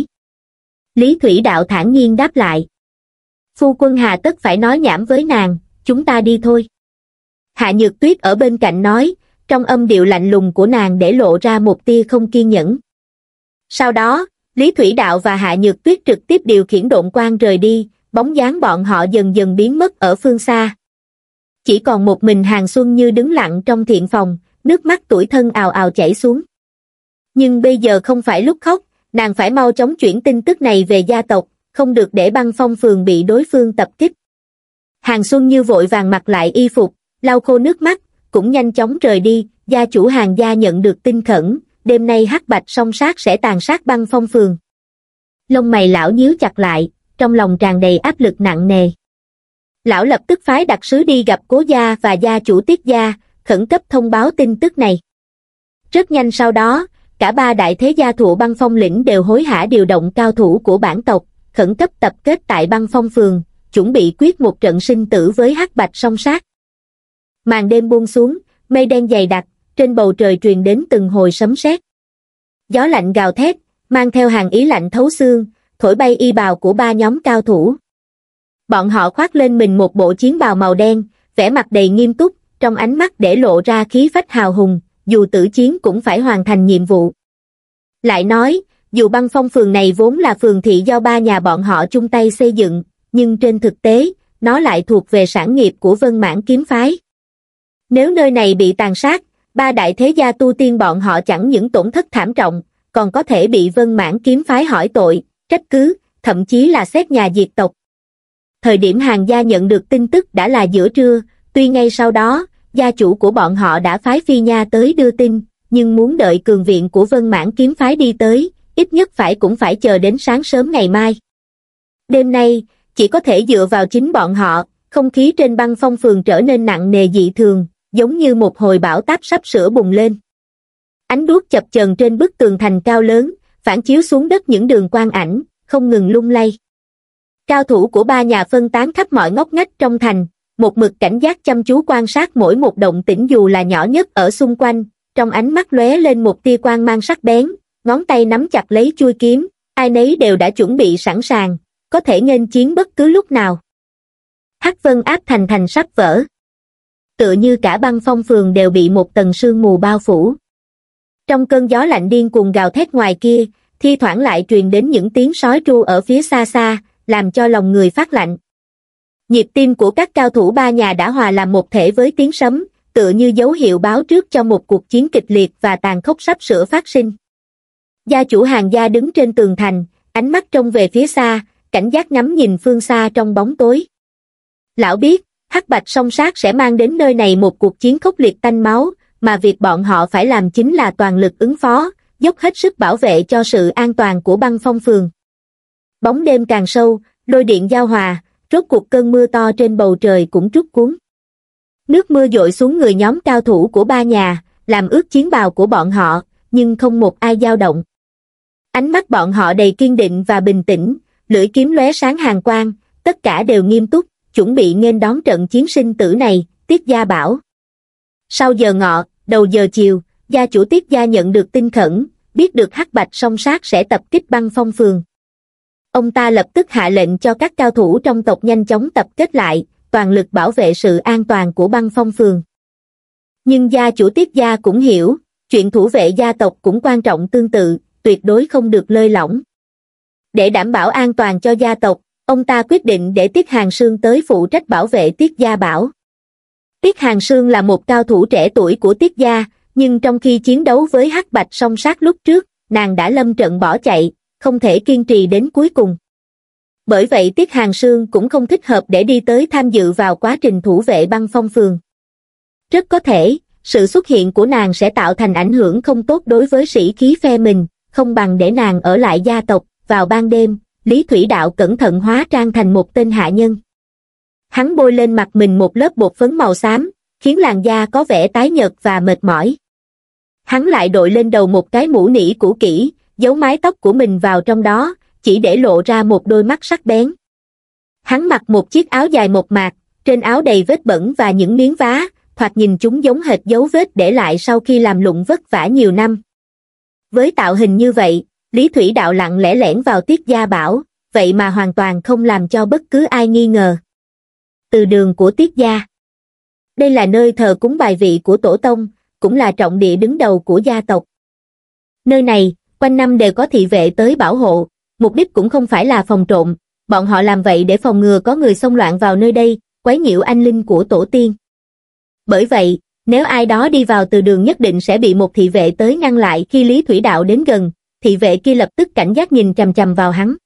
[SPEAKER 1] Lý Thủy Đạo thản nhiên đáp lại. Phu quân hà tất phải nói nhảm với nàng, chúng ta đi thôi. Hạ Nhược Tuyết ở bên cạnh nói, trong âm điệu lạnh lùng của nàng để lộ ra một tia không kiên nhẫn. Sau đó, Lý Thủy Đạo và Hạ Nhược Tuyết trực tiếp điều khiển độn quang rời đi, bóng dáng bọn họ dần dần biến mất ở phương xa. Chỉ còn một mình Hàn Xuân Như đứng lặng trong thiện phòng, nước mắt tủi thân ào ào chảy xuống. Nhưng bây giờ không phải lúc khóc, nàng phải mau chóng chuyển tin tức này về gia tộc, không được để Băng Phong phường bị đối phương tập kích. Hàn Xuân Như vội vàng mặc lại y phục, lau khô nước mắt, cũng nhanh chóng rời đi. Gia chủ Hàn gia nhận được tin khẩn, đêm nay hắc bạch song sát sẽ tàn sát Băng Phong phường. Lông mày lão nhíu chặt lại, trong lòng tràn đầy áp lực nặng nề. Lão lập tức phái đặc sứ đi gặp Cố gia và gia chủ Tiết gia, khẩn cấp thông báo tin tức này. Rất nhanh sau đó, cả ba đại thế gia thụ Băng Phong lĩnh đều hối hả điều động cao thủ của bản tộc, khẩn cấp tập kết tại Băng Phong phường, chuẩn bị quyết một trận sinh tử với hắc bạch song sát. Màn đêm buông xuống, mây đen dày đặc, trên bầu trời truyền đến từng hồi sấm sét. Gió lạnh gào thét, mang theo hàn ý lạnh thấu xương, thổi bay y bào của ba nhóm cao thủ. Bọn họ khoác lên mình một bộ chiến bào màu đen, vẻ mặt đầy nghiêm túc, trong ánh mắt để lộ ra khí phách hào hùng, dù tử chiến cũng phải hoàn thành nhiệm vụ. Lại nói, dù Băng Phong phường này vốn là phường thị do ba nhà bọn họ chung tay xây dựng, nhưng trên thực tế, nó lại thuộc về sản nghiệp của Vân Mãn kiếm phái. Nếu nơi này bị tàn sát, ba đại thế gia tu tiên bọn họ chẳng những tổn thất thảm trọng, còn có thể bị Vân Mãn kiếm phái hỏi tội, trách cứ, thậm chí là xét nhà diệt tộc. Thời điểm Hàn gia nhận được tin tức đã là giữa trưa, tuy ngay sau đó, gia chủ của bọn họ đã phái Phi Nha tới đưa tin, nhưng muốn đợi cường viện của Vân Mãn kiếm phái đi tới, ít nhất phải cũng phải chờ đến sáng sớm ngày mai. Đêm nay, chỉ có thể dựa vào chính bọn họ, không khí trên Băng Phong phường trở nên nặng nề dị thường, giống như một hồi bão táp sắp sửa bùng lên. Ánh đuốc chập chờn trên bức tường thành cao lớn, phản chiếu xuống đất những đường quang ảnh, không ngừng lung lay. Cao thủ của ba nhà phân tán khắp mọi ngóc ngách trong thành, một mực cảnh giác chăm chú quan sát mỗi một động tĩnh dù là nhỏ nhất ở xung quanh, trong ánh mắt lóe lên một tia quang mang sắc bén, ngón tay nắm chặt lấy chuôi kiếm, ai nấy đều đã chuẩn bị sẵn sàng, có thể nghênh chiến bất cứ lúc nào. Hắc Vân áp thành thành sắp vỡ. Tựa như cả Băng Phong phường đều bị một tầng sương mù bao phủ. Trong cơn gió lạnh điên cuồng gào thét ngoài kia, thi thoảng lại truyền đến những tiếng sói tru ở phía xa xa, làm cho lòng người phát lạnh. Nhịp tim của các cao thủ ba nhà đã hòa làm một thể với tiếng sấm, tựa như dấu hiệu báo trước cho một cuộc chiến kịch liệt và tàn khốc sắp sửa phát sinh. Gia chủ Hàn gia đứng trên tường thành, ánh mắt trông về phía xa, cảnh giác ngắm nhìn phương xa trong bóng tối. Lão biết, hắc bạch song sát sẽ mang đến nơi này một cuộc chiến khốc liệt tanh máu, mà việc bọn họ phải làm chính là toàn lực ứng phó, dốc hết sức bảo vệ cho sự an toàn của Băng Phong phường. Bóng đêm càng sâu, lôi điện giao hòa, rốt cuộc cơn mưa to trên bầu trời cũng trút cuốn. Nước mưa dội xuống người nhóm cao thủ của ba nhà, làm ướt chiến bào của bọn họ, nhưng không một ai dao động. Ánh mắt bọn họ đầy kiên định và bình tĩnh, lưỡi kiếm lóe sáng hàn quang, tất cả đều nghiêm túc, chuẩn bị nghênh đón trận chiến sinh tử này. Tiết gia bảo. Sau giờ ngọ, đầu giờ chiều, gia chủ Tiết gia nhận được tin khẩn, biết được hắc bạch song sát sẽ tập kích Băng Phong phường. Ông ta lập tức hạ lệnh cho các cao thủ trong tộc nhanh chóng tập kết lại, toàn lực bảo vệ sự an toàn của Băng Phong phường. Nhưng gia chủ Tiết gia cũng hiểu, chuyện thủ vệ gia tộc cũng quan trọng tương tự, tuyệt đối không được lơi lỏng. Để đảm bảo an toàn cho gia tộc, ông ta quyết định để Tiết Hàn Sương tới phụ trách bảo vệ Tiết gia bảo. Tiết Hàn Sương là một cao thủ trẻ tuổi của Tiết gia, nhưng trong khi chiến đấu với hắc bạch song sát lúc trước, nàng đã lâm trận bỏ chạy, không thể kiên trì đến cuối cùng. Bởi vậy Tiết Hàn Sương cũng không thích hợp để đi tới tham dự vào quá trình thủ vệ Băng Phong phường. Rất có thể, sự xuất hiện của nàng sẽ tạo thành ảnh hưởng không tốt đối với sĩ khí phe mình, không bằng để nàng ở lại gia tộc. Vào ban đêm, Lý Thủy Đạo cẩn thận hóa trang thành một tên hạ nhân. Hắn bôi lên mặt mình một lớp bột phấn màu xám, khiến làn da có vẻ tái nhợt và mệt mỏi. Hắn lại đội lên đầu một cái mũ nỉ cũ kỹ, giấu mái tóc của mình vào trong đó, chỉ để lộ ra một đôi mắt sắc bén. Hắn mặc một chiếc áo dài mộc mạc, trên áo đầy vết bẩn và những miếng vá, thoạt nhìn chúng giống hệt dấu vết để lại sau khi làm lụng vất vả nhiều năm. Với tạo hình như vậy, Lý Thủy Đạo lặng lẽ lẻn vào Tiết Gia Bảo, vậy mà hoàn toàn không làm cho bất cứ ai nghi ngờ. Từ đường của Tiết Gia. Đây là nơi thờ cúng bài vị của tổ tông, cũng là trọng địa đứng đầu của gia tộc. Nơi này, quanh năm đều có thị vệ tới bảo hộ, mục đích cũng không phải là phòng trộm, bọn họ làm vậy để phòng ngừa có người xông loạn vào nơi đây, quấy nhiễu anh linh của tổ tiên. Bởi vậy, nếu ai đó đi vào từ đường nhất định sẽ bị một thị vệ tới ngăn lại khi Lý Thủy Đạo đến gần, thị vệ kia lập tức cảnh giác nhìn chằm chằm vào hắn.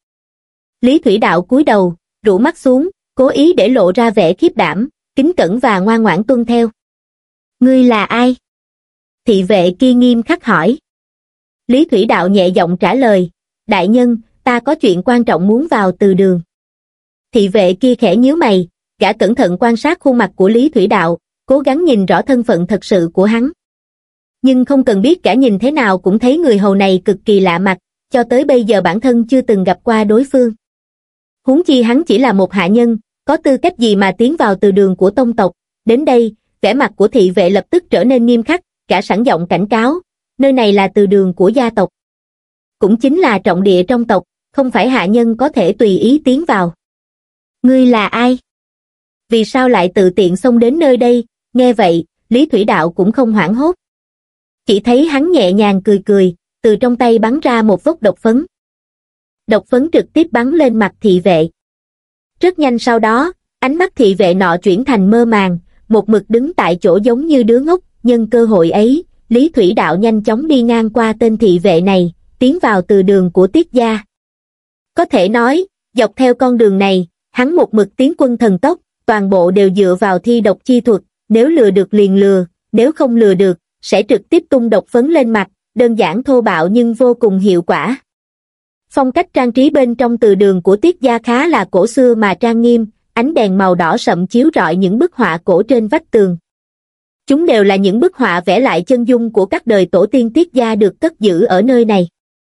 [SPEAKER 1] Lý Thủy Đạo cúi đầu, rũ mắt xuống, cố ý để lộ ra vẻ khiếp đảm, kính cẩn và ngoan ngoãn tuân theo. Ngươi là ai? Thị vệ kia nghiêm khắc hỏi. Lý Thủy Đạo nhẹ giọng trả lời, đại nhân, ta có chuyện quan trọng muốn vào từ đường. Thị vệ kia khẽ nhíu mày, gã cẩn thận quan sát khuôn mặt của Lý Thủy Đạo, cố gắng nhìn rõ thân phận thật sự của hắn. Nhưng không cần biết gã nhìn thế nào cũng thấy người hầu này cực kỳ lạ mặt, cho tới bây giờ bản thân chưa từng gặp qua đối phương. Huống chi hắn chỉ là một hạ nhân, có tư cách gì mà tiến vào từ đường của tông tộc. Đến đây, vẻ mặt của thị vệ lập tức trở nên nghiêm khắc, gã sẵn giọng cảnh cáo, nơi này là từ đường của gia tộc. Cũng chính là trọng địa trong tộc, không phải hạ nhân có thể tùy ý tiến vào. Ngươi là ai? Vì sao lại tự tiện xông đến nơi đây? Nghe vậy, Lý Thủy Đạo cũng không hoảng hốt. Chỉ thấy hắn nhẹ nhàng cười cười, từ trong tay bắn ra một vốc độc phấn. Độc phấn trực tiếp bắn lên mặt thị vệ. Rất nhanh sau đó, ánh mắt thị vệ nọ chuyển thành mơ màng, một mực đứng tại chỗ giống như đứa ngốc. Nhân cơ hội ấy, Lý Thủy Đạo nhanh chóng đi ngang qua tên thị vệ này, tiến vào từ đường của Tiết Gia. Có thể nói, dọc theo con đường này, hắn một mực tiến quân thần tốc, toàn bộ đều dựa vào thi độc chi thuật, nếu lừa được liền lừa, nếu không lừa được, sẽ trực tiếp tung độc phấn lên mặt, đơn giản thô bạo nhưng vô cùng hiệu quả. Phong cách trang trí bên trong từ đường của Tiết Gia khá là cổ xưa mà trang nghiêm, ánh đèn màu đỏ sậm chiếu rọi những bức họa cổ trên vách tường. Chúng đều là những bức họa vẽ lại chân dung của các đời tổ tiên Tiết Gia được cất giữ ở nơi này.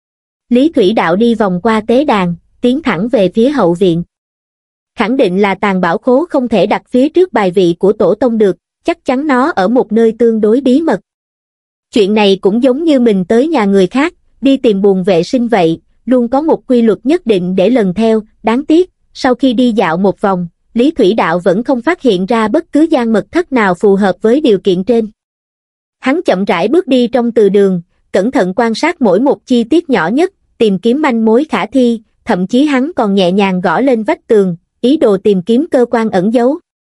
[SPEAKER 1] Lý Thủy Đạo đi vòng qua tế đàn, tiến thẳng về phía hậu viện. Khẳng định là tàng bảo khố không thể đặt phía trước bài vị của tổ tông được, chắc chắn nó ở một nơi tương đối bí mật. Chuyện này cũng giống như mình tới nhà người khác, đi tìm buồng vệ sinh vậy, luôn có một quy luật nhất định để lần theo. Đáng tiếc, sau khi đi dạo một vòng, Lý Thủy Đạo vẫn không phát hiện ra bất cứ gian mật thất nào phù hợp với điều kiện trên. Hắn chậm rãi bước đi trong từ đường, cẩn thận quan sát mỗi một chi tiết nhỏ nhất, tìm kiếm manh mối khả thi, thậm chí hắn còn nhẹ nhàng gõ lên vách tường, ý đồ tìm kiếm cơ quan ẩn giấu.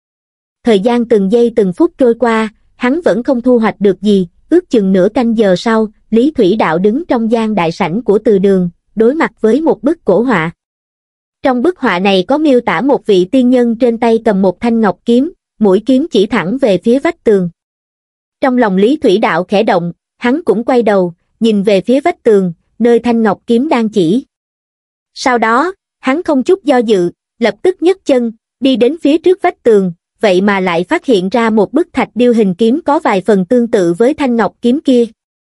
[SPEAKER 1] Thời gian từng giây từng phút trôi qua, hắn vẫn không thu hoạch được gì. Ước chừng nửa canh giờ sau, Lý Thủy Đạo đứng trong gian đại sảnh của từ đường, đối mặt với một bức cổ họa. Trong bức họa này có miêu tả một vị tiên nhân trên tay cầm một thanh ngọc kiếm, mũi kiếm chỉ thẳng về phía vách tường. Trong lòng Lý Thủy Đạo khẽ động, hắn cũng quay đầu, nhìn về phía vách tường, nơi thanh ngọc kiếm đang chỉ. Sau đó, hắn không chút do dự, lập tức nhấc chân, đi đến phía trước vách tường, vậy mà lại phát hiện ra một bức thạch điêu hình kiếm có vài phần tương tự với thanh ngọc kiếm kia.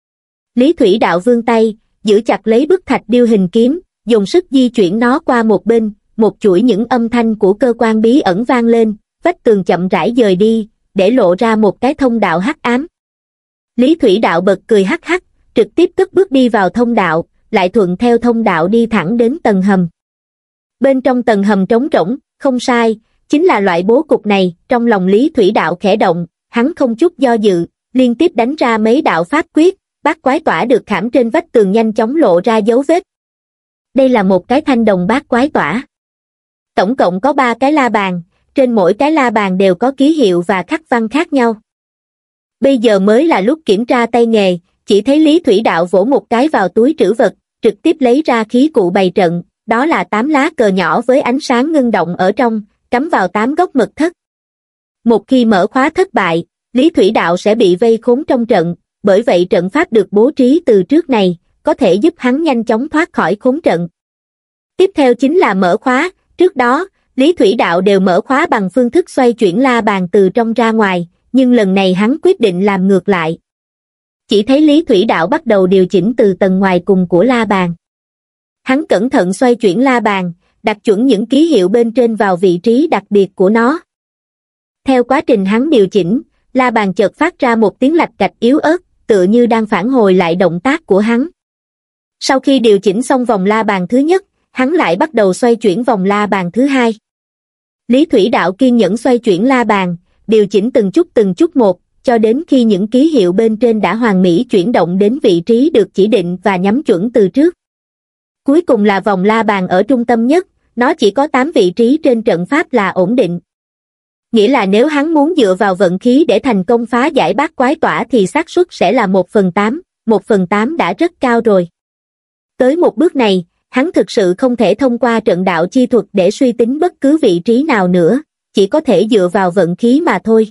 [SPEAKER 1] Lý Thủy Đạo vươn tay, giữ chặt lấy bức thạch điêu hình kiếm, dùng sức di chuyển nó qua một bên, một chuỗi những âm thanh của cơ quan bí ẩn vang lên, vách tường chậm rãi dời đi, để lộ ra một cái thông đạo hắc ám. Lý Thủy Đạo bật cười hắc hắc, trực tiếp cất bước đi vào thông đạo, lại thuận theo thông đạo đi thẳng đến tầng hầm. Bên trong tầng hầm trống rỗng, không sai, chính là loại bố cục này. Trong lòng Lý Thủy Đạo khẽ động, hắn không chút do dự, liên tiếp đánh ra mấy đạo pháp quyết, bát quái tỏa được khảm trên vách tường nhanh chóng lộ ra dấu vết. Đây là một cái thanh đồng bát quái tỏa. Tổng cộng có ba cái la bàn, trên mỗi cái la bàn đều có ký hiệu và khắc văn khác nhau. Bây giờ mới là lúc kiểm tra tay nghề, chỉ thấy Lý Thủy Đạo vỗ một cái vào túi trữ vật, trực tiếp lấy ra khí cụ bày trận, đó là tám lá cờ nhỏ với ánh sáng ngưng động ở trong, cắm vào tám góc mật thất. Một khi mở khóa thất bại, Lý Thủy Đạo sẽ bị vây khốn trong trận, bởi vậy trận pháp được bố trí từ trước này, có thể giúp hắn nhanh chóng thoát khỏi khốn trận. Tiếp theo chính là mở khóa, trước đó, Lý Thủy Đạo đều mở khóa bằng phương thức xoay chuyển la bàn từ trong ra ngoài, nhưng lần này hắn quyết định làm ngược lại. Chỉ thấy Lý Thủy Đạo bắt đầu điều chỉnh từ tầng ngoài cùng của la bàn. Hắn cẩn thận xoay chuyển la bàn, đặt chuẩn những ký hiệu bên trên vào vị trí đặc biệt của nó. Theo quá trình hắn điều chỉnh, la bàn chợt phát ra một tiếng lạch cạch yếu ớt, tựa như đang phản hồi lại động tác của hắn. Sau khi điều chỉnh xong vòng la bàn thứ nhất, hắn lại bắt đầu xoay chuyển vòng la bàn thứ hai. Lý Thủy Đạo kiên nhẫn xoay chuyển la bàn, điều chỉnh từng chút từng chút một, cho đến khi những ký hiệu bên trên đã hoàn mỹ chuyển động đến vị trí được chỉ định và nhắm chuẩn từ trước. Cuối cùng là vòng la bàn ở trung tâm nhất, nó chỉ có tám vị trí trên trận pháp là ổn định. Nghĩa là nếu hắn muốn dựa vào vận khí để thành công phá giải bát quái tỏa thì xác suất sẽ là một phần tám, một phần tám đã rất cao rồi. Tới một bước này, hắn thực sự không thể thông qua trận đạo chi thuật để suy tính bất cứ vị trí nào nữa, chỉ có thể dựa vào vận khí mà thôi.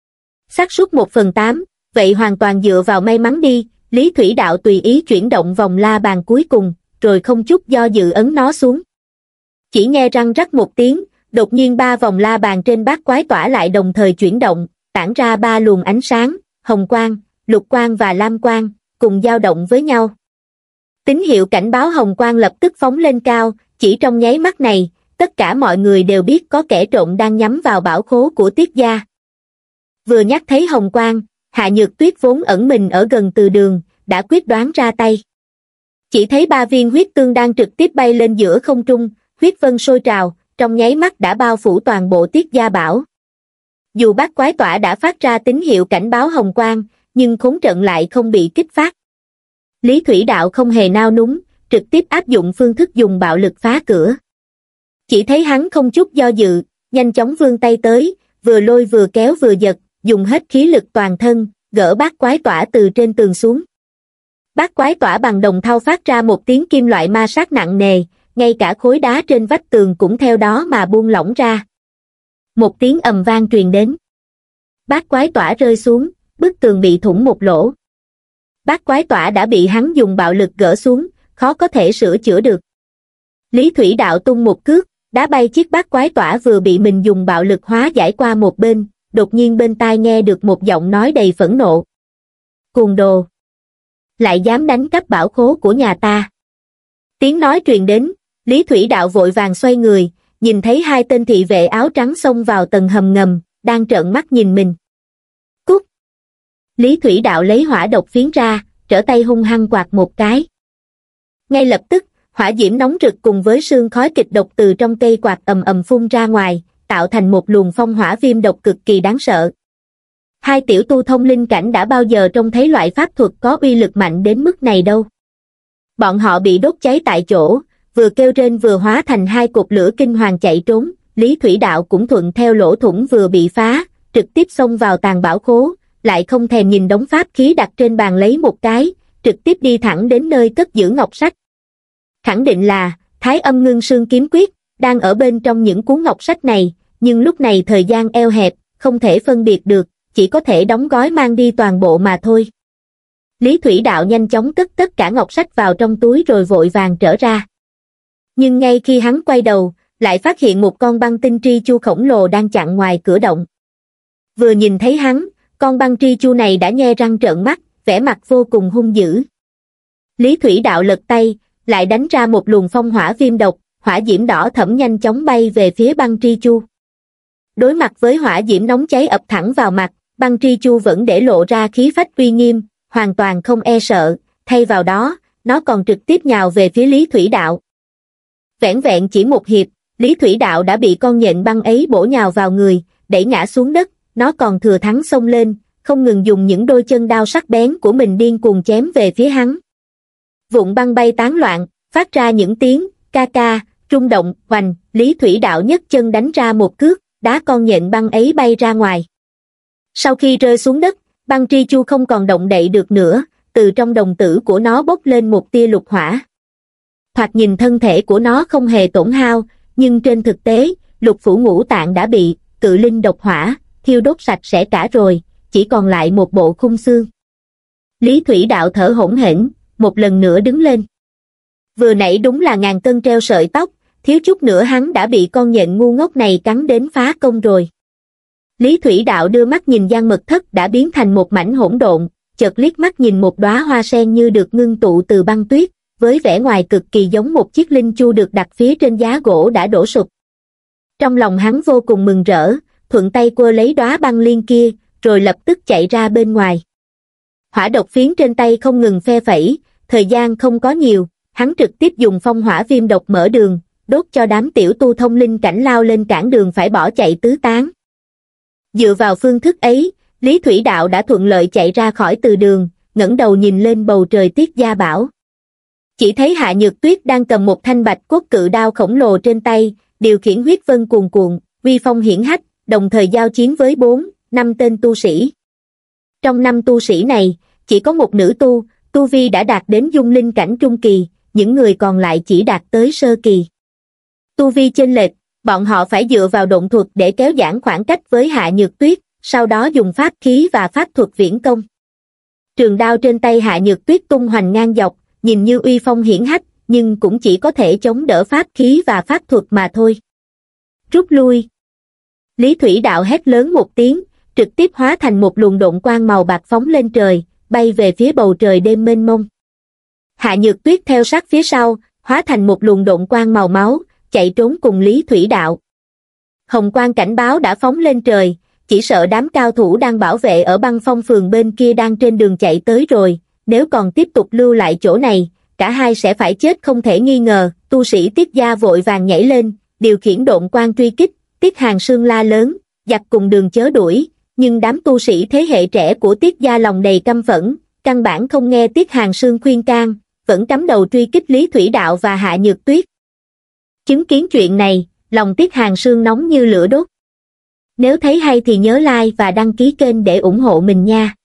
[SPEAKER 1] Xác suất một phần tám, vậy hoàn toàn dựa vào may mắn đi. Lý Thủy Đạo tùy ý chuyển động vòng la bàn cuối cùng, rồi không chút do dự ấn nó xuống. Chỉ nghe răng rắc một tiếng, đột nhiên ba vòng la bàn trên bát quái tỏa lại đồng thời chuyển động, tản ra ba luồng ánh sáng, hồng quang, lục quang và lam quang, cùng dao động với nhau. Tín hiệu cảnh báo hồng quang lập tức phóng lên cao, chỉ trong nháy mắt này, tất cả mọi người đều biết có kẻ trộm đang nhắm vào bảo khố của Tiết gia. Vừa nhắc thấy hồng quang, Hạ Nhược Tuyết vốn ẩn mình ở gần từ đường, đã quyết đoán ra tay. Chỉ thấy ba viên huyết tương đang trực tiếp bay lên giữa không trung, huyết vân sôi trào, trong nháy mắt đã bao phủ toàn bộ Tiết gia bảo. Dù bát quái tỏa đã phát ra tín hiệu cảnh báo hồng quang, nhưng khốn trận lại không bị kích phát. Lý Thủy Đạo không hề nao núng, trực tiếp áp dụng phương thức dùng bạo lực phá cửa. Chỉ thấy hắn không chút do dự, nhanh chóng vươn tay tới, vừa lôi vừa kéo vừa giật, dùng hết khí lực toàn thân, gỡ bát quái tỏa từ trên tường xuống. Bát quái tỏa bằng đồng thau phát ra một tiếng kim loại ma sát nặng nề, ngay cả khối đá trên vách tường cũng theo đó mà buông lỏng ra. Một tiếng ầm vang truyền đến. Bát quái tỏa rơi xuống, bức tường bị thủng một lỗ. Bát quái tỏa đã bị hắn dùng bạo lực gỡ xuống, khó có thể sửa chữa được. Lý Thủy Đạo tung một cước, đá bay chiếc bát quái tỏa vừa bị mình dùng bạo lực hóa giải qua một bên, đột nhiên bên tai nghe được một giọng nói đầy phẫn nộ. Cuồng đồ! Lại dám đánh cắp bảo khố của nhà ta. Tiếng nói truyền đến, Lý Thủy Đạo vội vàng xoay người, nhìn thấy hai tên thị vệ áo trắng xông vào tầng hầm ngầm, đang trợn mắt nhìn mình. Cút! Lý Thủy Đạo lấy hỏa độc phiến ra, trở tay hung hăng quạt một cái. Ngay lập tức, hỏa diễm nóng rực cùng với sương khói kịch độc từ trong cây quạt ầm ầm phun ra ngoài, tạo thành một luồng phong hỏa viêm độc cực kỳ đáng sợ. Hai tiểu tu thông linh cảnh đã bao giờ trông thấy loại pháp thuật có uy lực mạnh đến mức này đâu. Bọn họ bị đốt cháy tại chỗ, vừa kêu rên vừa hóa thành hai cột lửa kinh hoàng chạy trốn. Lý Thủy Đạo cũng thuận theo lỗ thủng vừa bị phá, trực tiếp xông vào tàng bảo khố, lại không thèm nhìn đống pháp khí đặt trên bàn lấy một cái, trực tiếp đi thẳng đến nơi cất giữ ngọc sách. Khẳng định là Thái Âm Ngưng Sương Kiếm Quyết đang ở bên trong những cuốn ngọc sách này, nhưng lúc này thời gian eo hẹp, không thể phân biệt được, chỉ có thể đóng gói mang đi toàn bộ mà thôi. Lý Thủy Đạo nhanh chóng cất tất cả ngọc sách vào trong túi rồi vội vàng trở ra. Nhưng ngay khi hắn quay đầu, lại phát hiện một con băng tinh tri chu khổng lồ đang chặn ngoài cửa động. Vừa nhìn thấy hắn, con băng tri chu này đã nhe răng trợn mắt, vẻ mặt vô cùng hung dữ. Lý Thủy Đạo lật tay, lại đánh ra một luồng phong hỏa viêm độc, hỏa diễm đỏ thẫm nhanh chóng bay về phía băng tri chu. Đối mặt với hỏa diễm nóng cháy ập thẳng vào mặt, băng tri chu vẫn để lộ ra khí phách uy nghiêm, hoàn toàn không e sợ, thay vào đó, nó còn trực tiếp nhào về phía Lý Thủy Đạo. Vẻn vẹn chỉ một hiệp, Lý Thủy Đạo đã bị con nhện băng ấy bổ nhào vào người, đẩy ngã xuống đất, nó còn thừa thắng xông lên, không ngừng dùng những đôi chân đao sắc bén của mình điên cuồng chém về phía hắn. Vụn băng bay tán loạn, phát ra những tiếng ca ca, rung động, hoành. Lý Thủy Đạo nhấc chân đánh ra một cước, đá con nhện băng ấy bay ra ngoài. Sau khi rơi xuống đất, băng tri chu không còn động đậy được nữa, từ trong đồng tử của nó bốc lên một tia lục hỏa. Thoạt nhìn thân thể của nó không hề tổn hao, nhưng trên thực tế, lục phủ ngũ tạng đã bị cự linh độc hỏa thiêu đốt sạch sẽ cả rồi, chỉ còn lại một bộ khung xương. Lý Thủy Đạo thở hổn hển, một lần nữa đứng lên. Vừa nãy đúng là ngàn cân treo sợi tóc, thiếu chút nữa hắn đã bị con nhện ngu ngốc này cắn đến phá công rồi. Lý Thủy Đạo đưa mắt nhìn gian mật thất đã biến thành một mảnh hỗn độn, chợt liếc mắt nhìn một đóa hoa sen như được ngưng tụ từ băng tuyết, với vẻ ngoài cực kỳ giống một chiếc linh chu được đặt phía trên giá gỗ đã đổ sụp. Trong lòng hắn vô cùng mừng rỡ, thuận tay quơ lấy đóa băng liên kia, rồi lập tức chạy ra bên ngoài. Hỏa độc phiến trên tay không ngừng phe phẩy, thời gian không có nhiều, hắn trực tiếp dùng phong hỏa viêm độc mở đường, đốt cho đám tiểu tu thông linh cảnh lao lên cản đường phải bỏ chạy tứ tán. Dựa vào phương thức ấy, Lý Thủy Đạo đã thuận lợi chạy ra khỏi từ đường, ngẩng đầu nhìn lên bầu trời Tiết Gia Bảo. Chỉ thấy Hạ Nhược Tuyết đang cầm một thanh bạch cốt cự đao khổng lồ trên tay, điều khiển huyết vân cuồn cuộn, uy phong hiển hách, đồng thời giao chiến với bốn, năm tên tu sĩ. Trong năm tu sĩ này, chỉ có một nữ tu, tu vi đã đạt đến dung linh cảnh trung kỳ, những người còn lại chỉ đạt tới sơ kỳ. Tu vi chênh lệch, bọn họ phải dựa vào độn thuật để kéo giãn khoảng cách với Hạ Nhược Tuyết, sau đó dùng pháp khí và pháp thuật viễn công. Trường đao trên tay Hạ Nhược Tuyết tung hoành ngang dọc, nhìn như uy phong hiển hách, nhưng cũng chỉ có thể chống đỡ pháp khí và pháp thuật mà thôi. Rút lui. Lý Thủy Đạo hét lớn một tiếng, trực tiếp hóa thành một luồng độn quang màu bạc phóng lên trời, bay về phía bầu trời đêm mênh mông. Hạ Nhược Tuyết theo sát phía sau, hóa thành một luồng độn quang màu máu, chạy trốn cùng Lý Thủy Đạo. Hồng quang cảnh báo đã phóng lên trời, chỉ sợ đám cao thủ đang bảo vệ ở băng phong phường bên kia đang trên đường chạy tới rồi, nếu còn tiếp tục lưu lại chỗ này, cả hai sẽ phải chết không thể nghi ngờ. Tu sĩ Tiết Gia vội vàng nhảy lên, điều khiển độn quang truy kích. Tiết Hàng Sương la lớn, giặc cùng đường chớ đuổi, nhưng đám tu sĩ thế hệ trẻ của Tiết Gia lòng đầy căm phẫn, căn bản không nghe Tiết Hàng Sương khuyên can, vẫn cắm đầu truy kích Lý Thủy Đạo và Hạ Nhược Tuyết. Chứng kiến chuyện này, lòng Tiết Hàng Sương nóng như lửa đốt. Nếu thấy hay thì nhớ like và đăng ký kênh để ủng hộ mình nha.